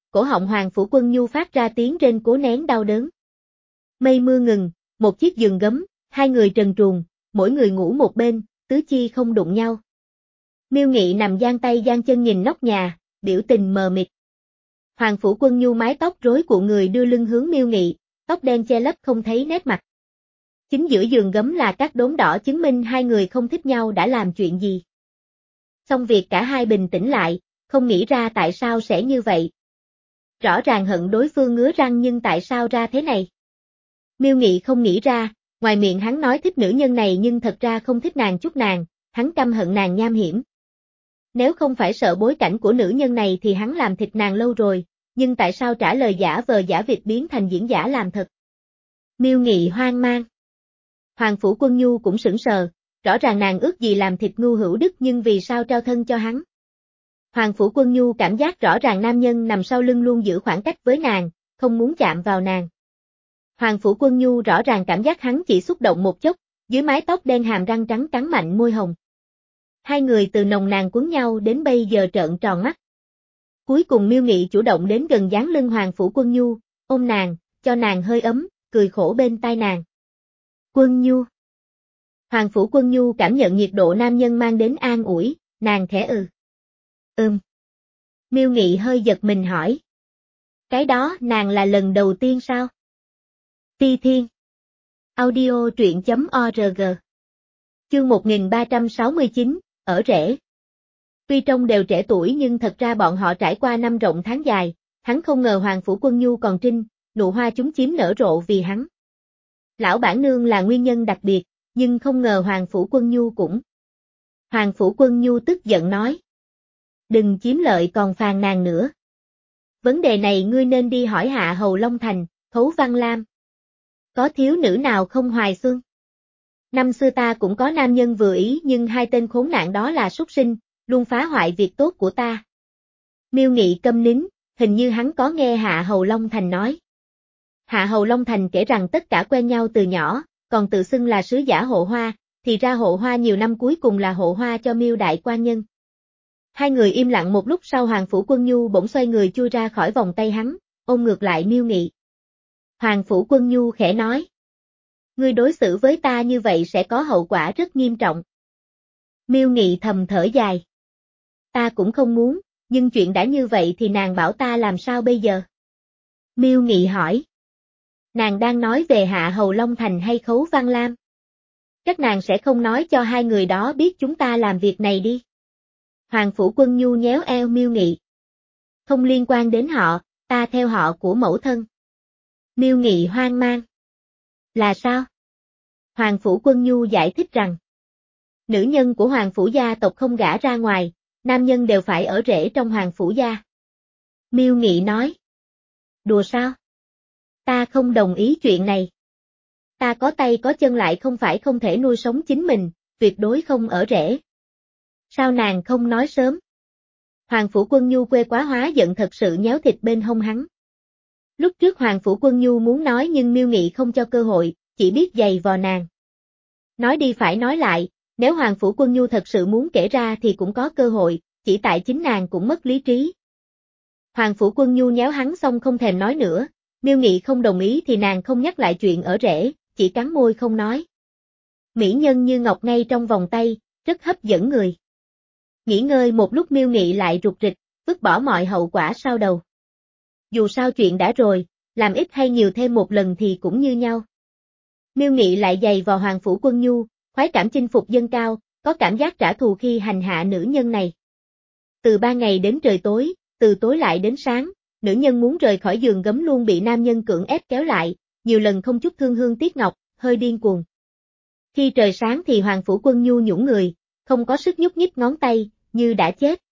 cổ họng Hoàng Phủ Quân Nhu phát ra tiếng rên cố nén đau đớn. Mây mưa ngừng, một chiếc giường gấm, hai người trần truồng, mỗi người ngủ một bên, tứ chi không đụng nhau. Miêu Nghị nằm giang tay giang chân nhìn nóc nhà, biểu tình mờ mịt. Hoàng Phủ Quân Nhu mái tóc rối cuộn người đưa lưng hướng Miêu Nghị, tóc đen che lấp không thấy nét mặt. Chính giữa giường gấm là các đốm đỏ chứng minh hai người không thích nhau đã làm chuyện gì. Xong việc cả hai bình tĩnh lại, không nghĩ ra tại sao sẽ như vậy. Rõ ràng hận đối phương ngứa răng nhưng tại sao ra thế này? Miêu Nghị không nghĩ ra, ngoài miệng hắn nói thích nữ nhân này nhưng thật ra không thích nàng chút nàng, hắn căm hận nàng nham hiểm. Nếu không phải sợ bối cảnh của nữ nhân này thì hắn làm thịt nàng lâu rồi, nhưng tại sao trả lời giả vờ giả vịt biến thành diễn giả làm thật? Miêu Nghị hoang mang. Hoàng Phủ Quân Nhu cũng sững sờ, rõ ràng nàng ước gì làm thịt Ngu Hữu Đức nhưng vì sao trao thân cho hắn? Hoàng Phủ Quân Nhu cảm giác rõ ràng nam nhân nằm sau lưng luôn giữ khoảng cách với nàng, không muốn chạm vào nàng. Hoàng Phủ Quân Nhu rõ ràng cảm giác hắn chỉ xúc động một chốc, dưới mái tóc đen hàm răng trắng cắn mạnh môi hồng. Hai người từ nồng nàn cuốn nhau đến bây giờ trợn tròn mắt. Cuối cùng Miêu Nghị chủ động đến gần dán lưng Hoàng Phủ Quân Nhu, ôm nàng, cho nàng hơi ấm, cười khổ bên tai nàng. Quân Nhu. Hoàng Phủ Quân Nhu cảm nhận nhiệt độ nam nhân mang đến an ủi, nàng khẽ ừ. Ừm. Miêu Nghị hơi giật mình hỏi. Cái đó nàng là lần đầu tiên sao? Ti Thiên. Audio truyện chấm org. Chương một nghìn ba trăm sáu mươi chín, ở rễ. Tuy trông đều trẻ tuổi nhưng thật ra bọn họ trải qua năm rộng tháng dài, hắn không ngờ Hoàng Phủ Quân Nhu còn trinh, nụ hoa chúng chiếm nở rộ vì hắn. Lão bản nương là nguyên nhân đặc biệt, nhưng không ngờ Hoàng Phủ Quân Nhu cũng. Hoàng Phủ Quân Nhu tức giận nói. Đừng chiếm lợi còn phàn nàn nữa. Vấn đề này ngươi nên đi hỏi Hạ Hầu Long Thành, Khấu Văn Lam. Có thiếu nữ nào không hoài xuân? Năm xưa ta cũng có nam nhân vừa ý nhưng hai tên khốn nạn đó là súc sinh, luôn phá hoại việc tốt của ta. Miêu Nghị câm nín, hình như hắn có nghe Hạ Hầu Long Thành nói. Hạ Hầu Long Thành kể rằng tất cả quen nhau từ nhỏ, còn tự xưng là sứ giả hộ hoa, thì ra hộ hoa nhiều năm cuối cùng là hộ hoa cho Miêu đại quan nhân. Hai người im lặng một lúc sau Hoàng Phủ Quân Nhu bỗng xoay người chui ra khỏi vòng tay hắn, ôm ngược lại Miêu Nghị. Hoàng Phủ Quân Nhu khẽ nói. Ngươi đối xử với ta như vậy sẽ có hậu quả rất nghiêm trọng. Miêu Nghị thầm thở dài. Ta cũng không muốn, nhưng chuyện đã như vậy thì nàng bảo ta làm sao bây giờ? Miêu Nghị hỏi. Nàng đang nói về Hạ Hầu Long Thành hay Khấu Văn Lam? Chắc nàng sẽ không nói cho hai người đó biết chúng ta làm việc này đi. Hoàng Phủ Quân Nhu nhéo eo Miêu Nghị. Không liên quan đến họ, ta theo họ của mẫu thân. Miêu Nghị hoang mang. Là sao? Hoàng Phủ Quân Nhu giải thích rằng. Nữ nhân của Hoàng Phủ gia tộc không gả ra ngoài, nam nhân đều phải ở rễ trong Hoàng Phủ gia. Miêu Nghị nói. Đùa sao? Ta không đồng ý chuyện này. Ta có tay có chân lại không phải không thể nuôi sống chính mình, tuyệt đối không ở rễ. Sao nàng không nói sớm? Hoàng Phủ Quân Nhu quê quá hóa giận thật sự nhéo thịt bên hông hắn. Lúc trước Hoàng Phủ Quân Nhu muốn nói nhưng Miêu Nghị không cho cơ hội, chỉ biết giày vò nàng. Nói đi phải nói lại, nếu Hoàng Phủ Quân Nhu thật sự muốn kể ra thì cũng có cơ hội, chỉ tại chính nàng cũng mất lý trí. Hoàng Phủ Quân Nhu nhéo hắn xong không thèm nói nữa, Miêu Nghị không đồng ý thì nàng không nhắc lại chuyện ở rễ, chỉ cắn môi không nói. Mỹ nhân như ngọc ngay trong vòng tay, rất hấp dẫn người. Nghỉ ngơi một lúc Miêu Nghị lại rụt rịch, vứt bỏ mọi hậu quả sau đầu. Dù sao chuyện đã rồi, làm ít hay nhiều thêm một lần thì cũng như nhau. Miêu Nghị lại giày vào Hoàng Phủ Quân Nhu, khoái cảm chinh phục dâng cao, có cảm giác trả thù khi hành hạ nữ nhân này. Từ ba ngày đến trời tối, từ tối lại đến sáng, nữ nhân muốn rời khỏi giường gấm luôn bị nam nhân cưỡng ép kéo lại, nhiều lần không chút thương hương tiếc ngọc, hơi điên cuồng. Khi trời sáng thì Hoàng Phủ Quân Nhu nhũn người, không có sức nhúc nhích ngón tay, như đã chết.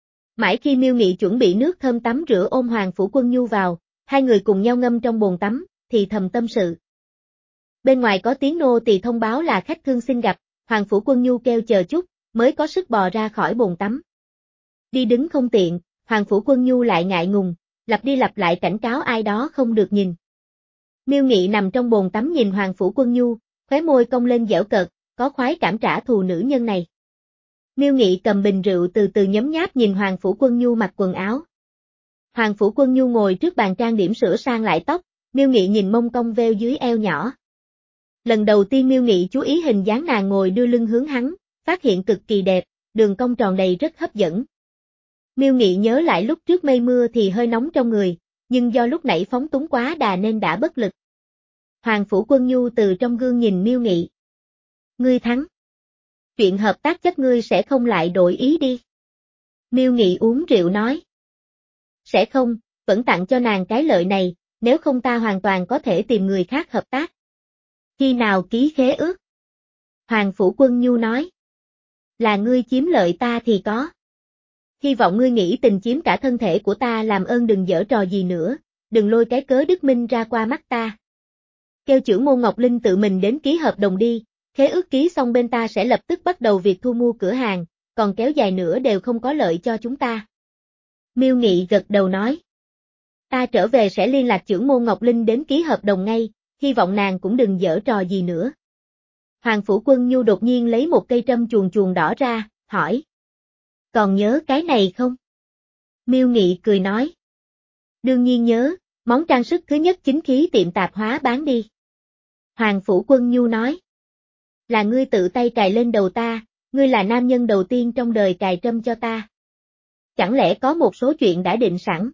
Mãi khi Miêu Nghị chuẩn bị nước thơm tắm rửa ôm Hoàng Phủ Quân Nhu vào, hai người cùng nhau ngâm trong bồn tắm, thì thầm tâm sự. Bên ngoài có tiếng nô tỳ thông báo là khách thương xin gặp, Hoàng Phủ Quân Nhu kêu chờ chút, mới có sức bò ra khỏi bồn tắm. Đi đứng không tiện, Hoàng Phủ Quân Nhu lại ngại ngùng, lặp đi lặp lại cảnh cáo ai đó không được nhìn. Miêu Nghị nằm trong bồn tắm nhìn Hoàng Phủ Quân Nhu, khóe môi cong lên dẻo cợt, có khoái cảm trả thù nữ nhân này. Miêu Nghị cầm bình rượu từ từ nhấm nháp nhìn Hoàng Phủ Quân Nhu mặc quần áo. Hoàng Phủ Quân Nhu ngồi trước bàn trang điểm sửa sang lại tóc, Miêu Nghị nhìn mông cong veo dưới eo nhỏ. Lần đầu tiên Miêu Nghị chú ý hình dáng nàng ngồi đưa lưng hướng hắn, phát hiện cực kỳ đẹp, đường cong tròn đầy rất hấp dẫn. Miêu Nghị nhớ lại lúc trước mây mưa thì hơi nóng trong người, nhưng do lúc nãy phóng túng quá đà nên đã bất lực. Hoàng Phủ Quân Nhu từ trong gương nhìn Miêu Nghị. Ngươi thắng. Chuyện hợp tác chắc ngươi sẽ không lại đổi ý đi. Miêu Nghị uống rượu nói. Sẽ không, vẫn tặng cho nàng cái lợi này, nếu không ta hoàn toàn có thể tìm người khác hợp tác. Khi nào ký khế ước? Hoàng Phủ Quân Nhu nói. Là ngươi chiếm lợi ta thì có. Hy vọng ngươi nghĩ tình chiếm cả thân thể của ta, làm ơn đừng giở trò gì nữa, đừng lôi cái cớ Đức Minh ra qua mắt ta. Kêu trưởng môn Ngọc Linh tự mình đến ký hợp đồng đi, khế ước ký xong bên ta sẽ lập tức bắt đầu việc thu mua cửa hàng, còn kéo dài nữa đều không có lợi cho chúng ta. Miêu Nghị gật đầu nói. Ta trở về sẽ liên lạc trưởng môn Ngọc Linh đến ký hợp đồng ngay, hy vọng nàng cũng đừng giở trò gì nữa. Hoàng Phủ Quân Nhu đột nhiên lấy một cây trâm chuồn chuồn đỏ ra, hỏi. Còn nhớ cái này không? Miêu Nghị cười nói. Đương nhiên nhớ, món trang sức thứ nhất chính khí tiệm tạp hóa bán đi. Hoàng Phủ Quân Nhu nói. Là ngươi tự tay cài lên đầu ta, ngươi là nam nhân đầu tiên trong đời cài trâm cho ta. Chẳng lẽ có một số chuyện đã định sẵn?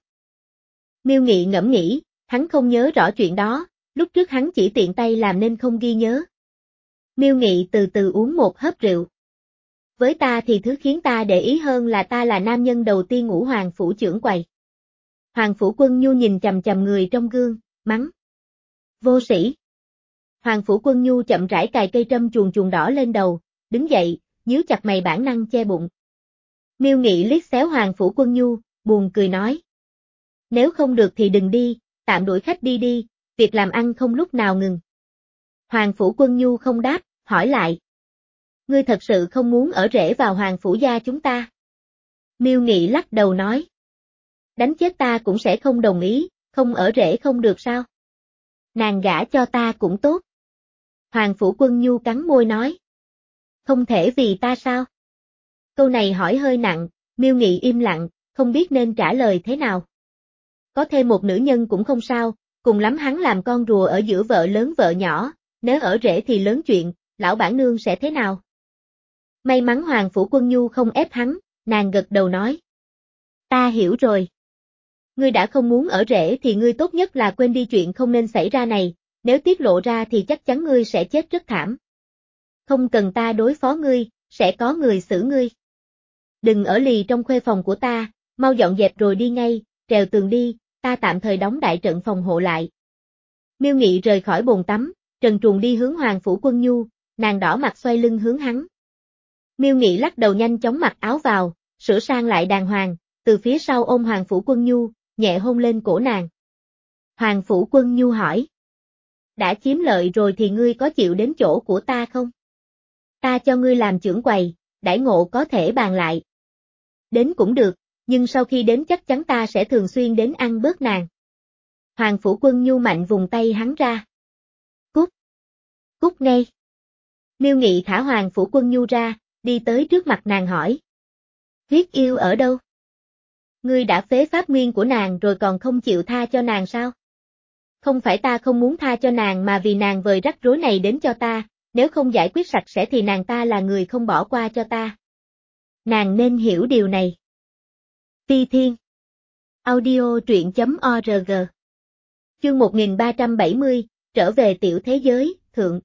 Miêu Nghị ngẫm nghĩ, hắn không nhớ rõ chuyện đó, lúc trước hắn chỉ tiện tay làm nên không ghi nhớ. Miêu Nghị từ từ uống một hớp rượu. Với ta thì thứ khiến ta để ý hơn là ta là nam nhân đầu tiên ngũ Hoàng Phủ trưởng quầy. Hoàng Phủ Quân Nhu nhìn chằm chằm người trong gương, mắng. Vô sĩ. Hoàng Phủ Quân Nhu chậm rãi cài cây trâm chuồn chuồn đỏ lên đầu, đứng dậy, nhíu chặt mày bản năng che bụng. Miêu Nghị liếc xéo Hoàng Phủ Quân Nhu, buồn cười nói. Nếu không được thì đừng đi, tạm đuổi khách đi đi, việc làm ăn không lúc nào ngừng. Hoàng Phủ Quân Nhu không đáp, hỏi lại. Ngươi thật sự không muốn ở rễ vào Hoàng Phủ gia chúng ta? Miêu Nghị lắc đầu nói. Đánh chết ta cũng sẽ không đồng ý, không ở rễ không được sao? Nàng gả cho ta cũng tốt. Hoàng Phủ Quân Nhu cắn môi nói. Không thể vì ta sao? Câu này hỏi hơi nặng, Miêu Nghị im lặng, không biết nên trả lời thế nào. Có thêm một nữ nhân cũng không sao, cùng lắm hắn làm con rùa ở giữa vợ lớn vợ nhỏ, nếu ở rễ thì lớn chuyện, lão bản nương sẽ thế nào? May mắn Hoàng Phủ Quân Nhu không ép hắn, nàng gật đầu nói. Ta hiểu rồi. Ngươi đã không muốn ở rễ thì ngươi tốt nhất là quên đi chuyện không nên xảy ra này, nếu tiết lộ ra thì chắc chắn ngươi sẽ chết rất thảm. Không cần ta đối phó ngươi, sẽ có người xử ngươi. Đừng ở lì trong khuê phòng của ta, mau dọn dẹp rồi đi ngay, trèo tường đi, ta tạm thời đóng đại trận phòng hộ lại. Miêu Nghị rời khỏi bồn tắm, trần truồng đi hướng Hoàng Phủ Quân Nhu, nàng đỏ mặt xoay lưng hướng hắn. Miêu Nghị lắc đầu nhanh chóng mặc áo vào, sửa sang lại đàng hoàng, từ phía sau ôm Hoàng Phủ Quân Nhu, nhẹ hôn lên cổ nàng. Hoàng Phủ Quân Nhu hỏi. Đã chiếm lợi rồi thì ngươi có chịu đến chỗ của ta không? Ta cho ngươi làm trưởng quầy, đãi ngộ có thể bàn lại. Đến cũng được, nhưng sau khi đến chắc chắn ta sẽ thường xuyên đến ăn bớt nàng. Hoàng Phủ Quân Nhu mạnh vùng tay hắn ra. Cút. Cút ngay. Miêu Nghị thả Hoàng Phủ Quân Nhu ra, đi tới trước mặt nàng hỏi. Huyết yêu ở đâu? Ngươi đã phế pháp nguyên của nàng rồi còn không chịu tha cho nàng sao? Không phải ta không muốn tha cho nàng mà vì nàng vời rắc rối này đến cho ta, nếu không giải quyết sạch sẽ thì nàng ta là người không bỏ qua cho ta. Nàng nên hiểu điều này. Phi Thiên. Audio truyện chấm org. Chương một nghìn ba trăm bảy mươi, trở về tiểu thế giới, thượng.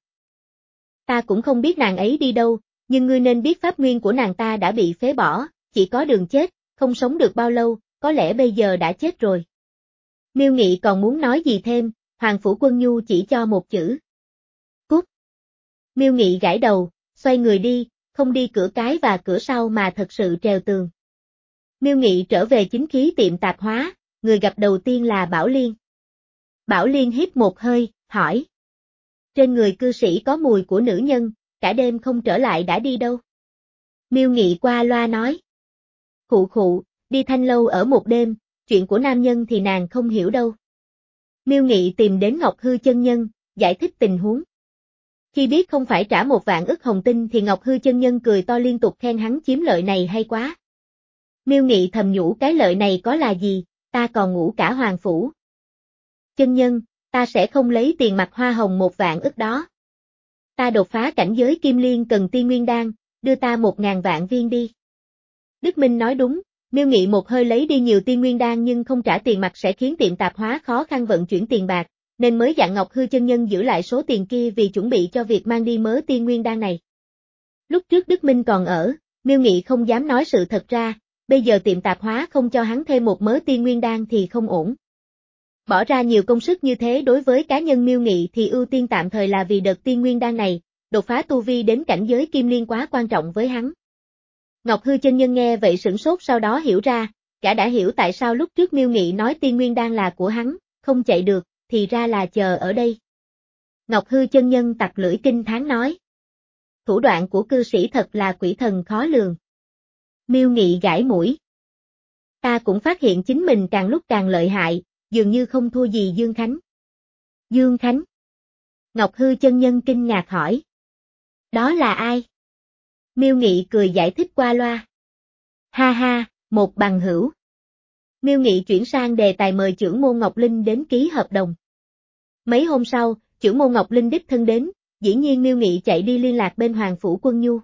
Ta cũng không biết nàng ấy đi đâu, nhưng ngươi nên biết pháp nguyên của nàng ta đã bị phế bỏ, chỉ có đường chết, không sống được bao lâu, có lẽ bây giờ đã chết rồi. Miêu Nghị còn muốn nói gì thêm, Hoàng Phủ Quân Nhu chỉ cho một chữ. Cút. Miêu Nghị gãi đầu, xoay người đi, không đi cửa cái và cửa sau mà thật sự trèo tường. Miêu Nghị trở về chính khí tiệm tạp hóa, người gặp đầu tiên là Bảo Liên. Bảo Liên hít một hơi, hỏi. Trên người cư sĩ có mùi của nữ nhân, cả đêm không trở lại đã đi đâu? Miêu Nghị qua loa nói. Khụ khụ, đi Thanh Lâu ở một đêm, chuyện của nam nhân thì nàng không hiểu đâu. Miêu Nghị tìm đến Ngọc Hư chân nhân, giải thích tình huống. Khi biết không phải trả một vạn ức hồng tinh thì Ngọc Hư chân nhân cười to liên tục khen hắn chiếm lợi này hay quá. Miêu Nghị thầm nhủ cái lợi này có là gì, Ta còn ngủ cả hoàng phủ. Chân nhân, ta sẽ không lấy tiền mặt hoa hồng một vạn ức đó. Ta đột phá cảnh giới kim liên cần tiên nguyên đan, đưa ta một ngàn vạn viên đi. Đức Minh nói đúng, Miêu Nghị một hơi lấy đi nhiều tiên nguyên đan nhưng không trả tiền mặt sẽ khiến tiệm tạp hóa khó khăn vận chuyển tiền bạc, nên mới dặn Ngọc Hư chân nhân giữ lại số tiền kia vì chuẩn bị cho việc mang đi mớ tiên nguyên đan này. Lúc trước Đức Minh còn ở, Miêu Nghị không dám nói sự thật ra, bây giờ tiệm tạp hóa không cho hắn thêm một mớ tiên nguyên đan thì không ổn. Bỏ ra nhiều công sức như thế đối với cá nhân Miêu Nghị thì ưu tiên tạm thời là vì đợt tiên nguyên đan này, đột phá tu vi đến cảnh giới kim liên quá quan trọng với hắn. Ngọc Hư chân nhân nghe vậy sửng sốt, sau đó hiểu ra, gã đã hiểu tại sao lúc trước Miêu Nghị nói tiên nguyên đan là của hắn, không chạy được, thì ra là chờ ở đây. Ngọc Hư chân nhân tặc lưỡi kinh thán nói. Thủ đoạn của cư sĩ thật là quỷ thần khó lường. Miêu Nghị gãi mũi. Ta cũng phát hiện chính mình càng lúc càng lợi hại, dường như không thua gì Dương Khánh. Dương Khánh? Ngọc Hư chân nhân kinh ngạc hỏi. Đó là ai? Miêu Nghị cười giải thích qua loa. Ha ha, một bằng hữu. Miêu Nghị chuyển sang đề tài mời trưởng môn Ngọc Linh đến ký hợp đồng. Mấy hôm sau, trưởng môn Ngọc Linh đích thân đến, dĩ nhiên Miêu Nghị chạy đi liên lạc bên Hoàng Phủ Quân Nhu.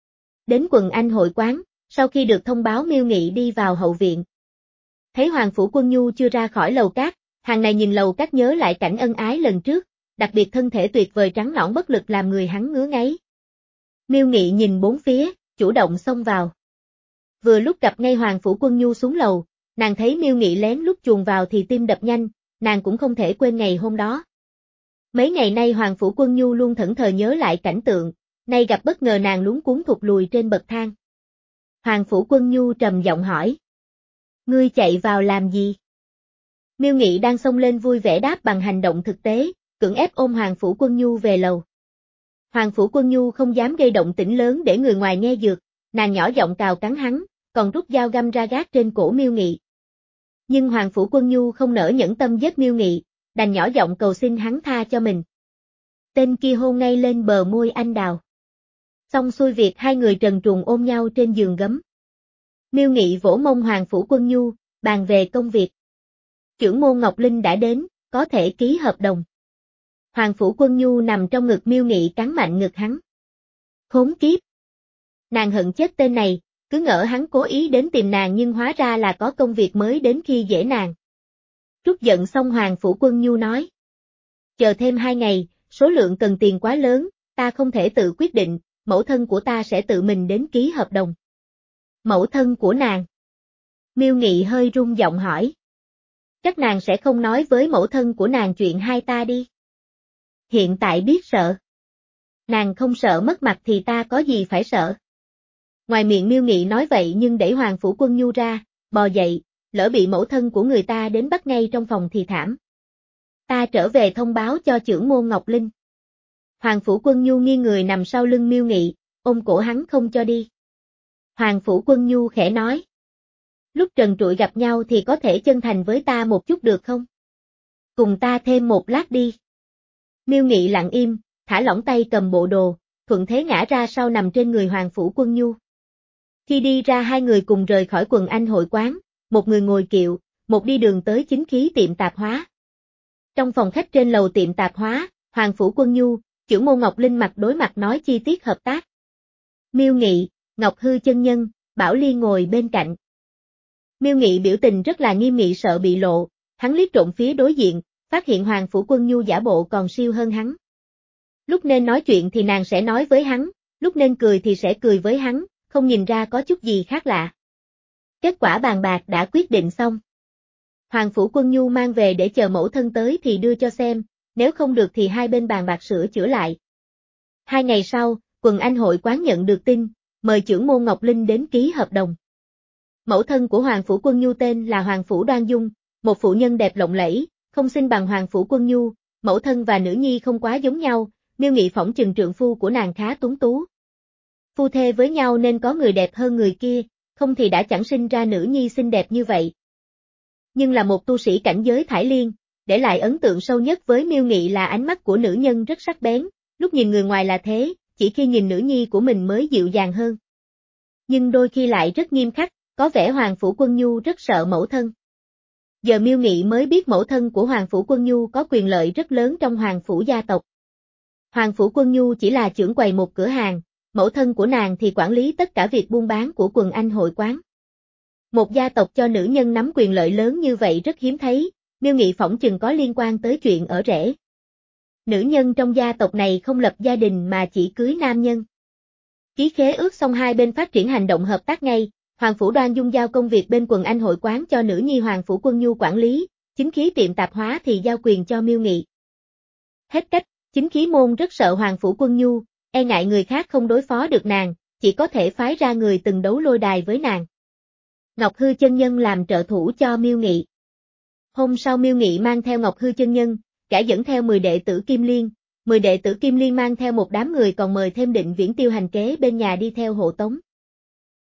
Đến Quần Anh hội quán, sau khi được thông báo Miêu Nghị đi vào hậu viện. Thấy Hoàng Phủ Quân Nhu chưa ra khỏi lầu cát, hàng này nhìn lầu cát nhớ lại cảnh ân ái lần trước, đặc biệt thân thể tuyệt vời trắng nõn bất lực làm người hắn ngứa ngáy. Miêu Nghị nhìn bốn phía, chủ động xông vào. Vừa lúc gặp ngay Hoàng Phủ Quân Nhu xuống lầu, nàng thấy Miêu Nghị lén lút chuồn vào thì tim đập nhanh, nàng cũng không thể quên ngày hôm đó. Mấy ngày nay Hoàng Phủ Quân Nhu luôn thẫn thờ nhớ lại cảnh tượng, nay gặp bất ngờ nàng luống cuống thụt lùi trên bậc thang. Hoàng Phủ Quân Nhu trầm giọng hỏi. Ngươi chạy vào làm gì? Miêu Nghị đang xông lên vui vẻ đáp bằng hành động thực tế, cưỡng ép ôm Hoàng Phủ Quân Nhu về lầu. Hoàng Phủ Quân Nhu không dám gây động tĩnh lớn để người ngoài nghe dược, nàng nhỏ giọng cào cắn hắn, còn rút dao găm ra gác trên cổ Miêu Nghị. Nhưng Hoàng Phủ Quân Nhu không nỡ nhẫn tâm giết Miêu Nghị, đành nhỏ giọng cầu xin hắn tha cho mình. Tên kia hôn ngay lên bờ môi anh đào. Xong xuôi việc hai người trần truồng ôm nhau trên giường gấm. Miêu Nghị vỗ mông Hoàng Phủ Quân Nhu, bàn về công việc. Trưởng môn Ngọc Linh đã đến, có thể ký hợp đồng. Hoàng Phủ Quân Nhu nằm trong ngực Miêu Nghị cắn mạnh ngực hắn. Khốn kiếp! Nàng hận chết tên này, cứ ngỡ hắn cố ý đến tìm nàng nhưng hóa ra là có công việc mới đến khi dễ nàng. Trút giận xong Hoàng Phủ Quân Nhu nói. Chờ thêm hai ngày, số lượng cần tiền quá lớn, ta không thể tự quyết định, mẫu thân của ta sẽ tự mình đến ký hợp đồng. Mẫu thân của nàng? Miêu Nghị hơi run giọng hỏi. Chắc nàng sẽ không nói với mẫu thân của nàng chuyện hai ta đi. Hiện tại biết sợ. Nàng không sợ mất mặt thì ta có gì phải sợ. Ngoài miệng Miêu Nghị nói vậy nhưng đẩy Hoàng Phủ Quân Nhu ra, bò dậy, lỡ bị mẫu thân của người ta đến bắt ngay trong phòng thì thảm. Ta trở về thông báo cho trưởng môn Ngọc Linh. Hoàng Phủ Quân Nhu nghiêng người nằm sau lưng Miêu Nghị, ôm cổ hắn không cho đi. Hoàng Phủ Quân Nhu khẽ nói. Lúc trần trụi gặp nhau thì có thể chân thành với ta một chút được không? Cùng ta thêm một lát đi. Miêu Nghị lặng im, thả lỏng tay cầm bộ đồ, thuận thế ngã ra sau nằm trên người Hoàng Phủ Quân Nhu. Khi đi ra hai người cùng rời khỏi Quần Anh hội quán, một người ngồi kiệu, một đi đường tới chính khí tiệm tạp hóa. Trong phòng khách trên lầu tiệm tạp hóa, Hoàng Phủ Quân Nhu, trưởng môn Ngọc Linh mặt đối mặt nói chi tiết hợp tác. Miêu Nghị, Ngọc Hư chân nhân, Bảo Ly ngồi bên cạnh. Miêu Nghị biểu tình rất là nghiêm nghị sợ bị lộ, hắn liếc trộm phía đối diện, phát hiện Hoàng Phủ Quân Nhu giả bộ còn siêu hơn hắn. Lúc nên nói chuyện thì nàng sẽ nói với hắn, lúc nên cười thì sẽ cười với hắn, không nhìn ra có chút gì khác lạ. Kết quả bàn bạc đã quyết định xong. Hoàng Phủ Quân Nhu mang về để chờ mẫu thân tới thì đưa cho xem, nếu không được thì hai bên bàn bạc sửa chữa lại. Hai ngày sau, Quần Anh hội quán nhận được tin, mời trưởng môn Ngọc Linh đến ký hợp đồng. Mẫu thân của Hoàng Phủ Quân Nhu tên là Hoàng Phủ Đoan Dung, một phụ nhân đẹp lộng lẫy, không xinh bằng Hoàng Phủ Quân Nhu, mẫu thân và nữ nhi không quá giống nhau, Miêu Nghị phỏng chừng trượng phu của nàng khá tuấn tú. Phu thê với nhau nên có người đẹp hơn người kia, không thì đã chẳng sinh ra nữ nhi xinh đẹp như vậy. Nhưng là một tu sĩ cảnh giới Thải Liên, để lại ấn tượng sâu nhất với Miêu Nghị là ánh mắt của nữ nhân rất sắc bén, lúc nhìn người ngoài là thế, chỉ khi nhìn nữ nhi của mình mới dịu dàng hơn. Nhưng đôi khi lại rất nghiêm khắc, có vẻ Hoàng Phủ Quân Nhu rất sợ mẫu thân. Giờ Miêu Nghị mới biết mẫu thân của Hoàng Phủ Quân Nhu có quyền lợi rất lớn trong Hoàng Phủ gia tộc. Hoàng Phủ Quân Nhu chỉ là trưởng quầy một cửa hàng, mẫu thân của nàng thì quản lý tất cả việc buôn bán của quần anh hội quán. Một gia tộc cho nữ nhân nắm quyền lợi lớn như vậy rất hiếm thấy, Miêu Nghị phỏng chừng có liên quan tới chuyện ở rể. Nữ nhân trong gia tộc này không lập gia đình mà chỉ cưới nam nhân. Ký khế ước xong hai bên phát triển hành động hợp tác ngay, Hoàng Phủ Đoan Dung giao công việc bên quần anh hội quán cho nữ nhi Hoàng Phủ Quân Nhu quản lý, chính khí tiệm tạp hóa thì giao quyền cho Miêu Nghị. Hết cách, chính khí môn rất sợ Hoàng Phủ Quân Nhu, e ngại người khác không đối phó được nàng, chỉ có thể phái ra người từng đấu lôi đài với nàng. Ngọc Hư chân nhân làm trợ thủ cho Miêu Nghị. Hôm sau Miêu Nghị mang theo Ngọc Hư chân nhân, cả dẫn theo mười đệ tử Kim Liên, mười đệ tử Kim Liên mang theo một đám người còn mời thêm Định Viễn Tiêu hành kế bên nhà đi theo hộ tống.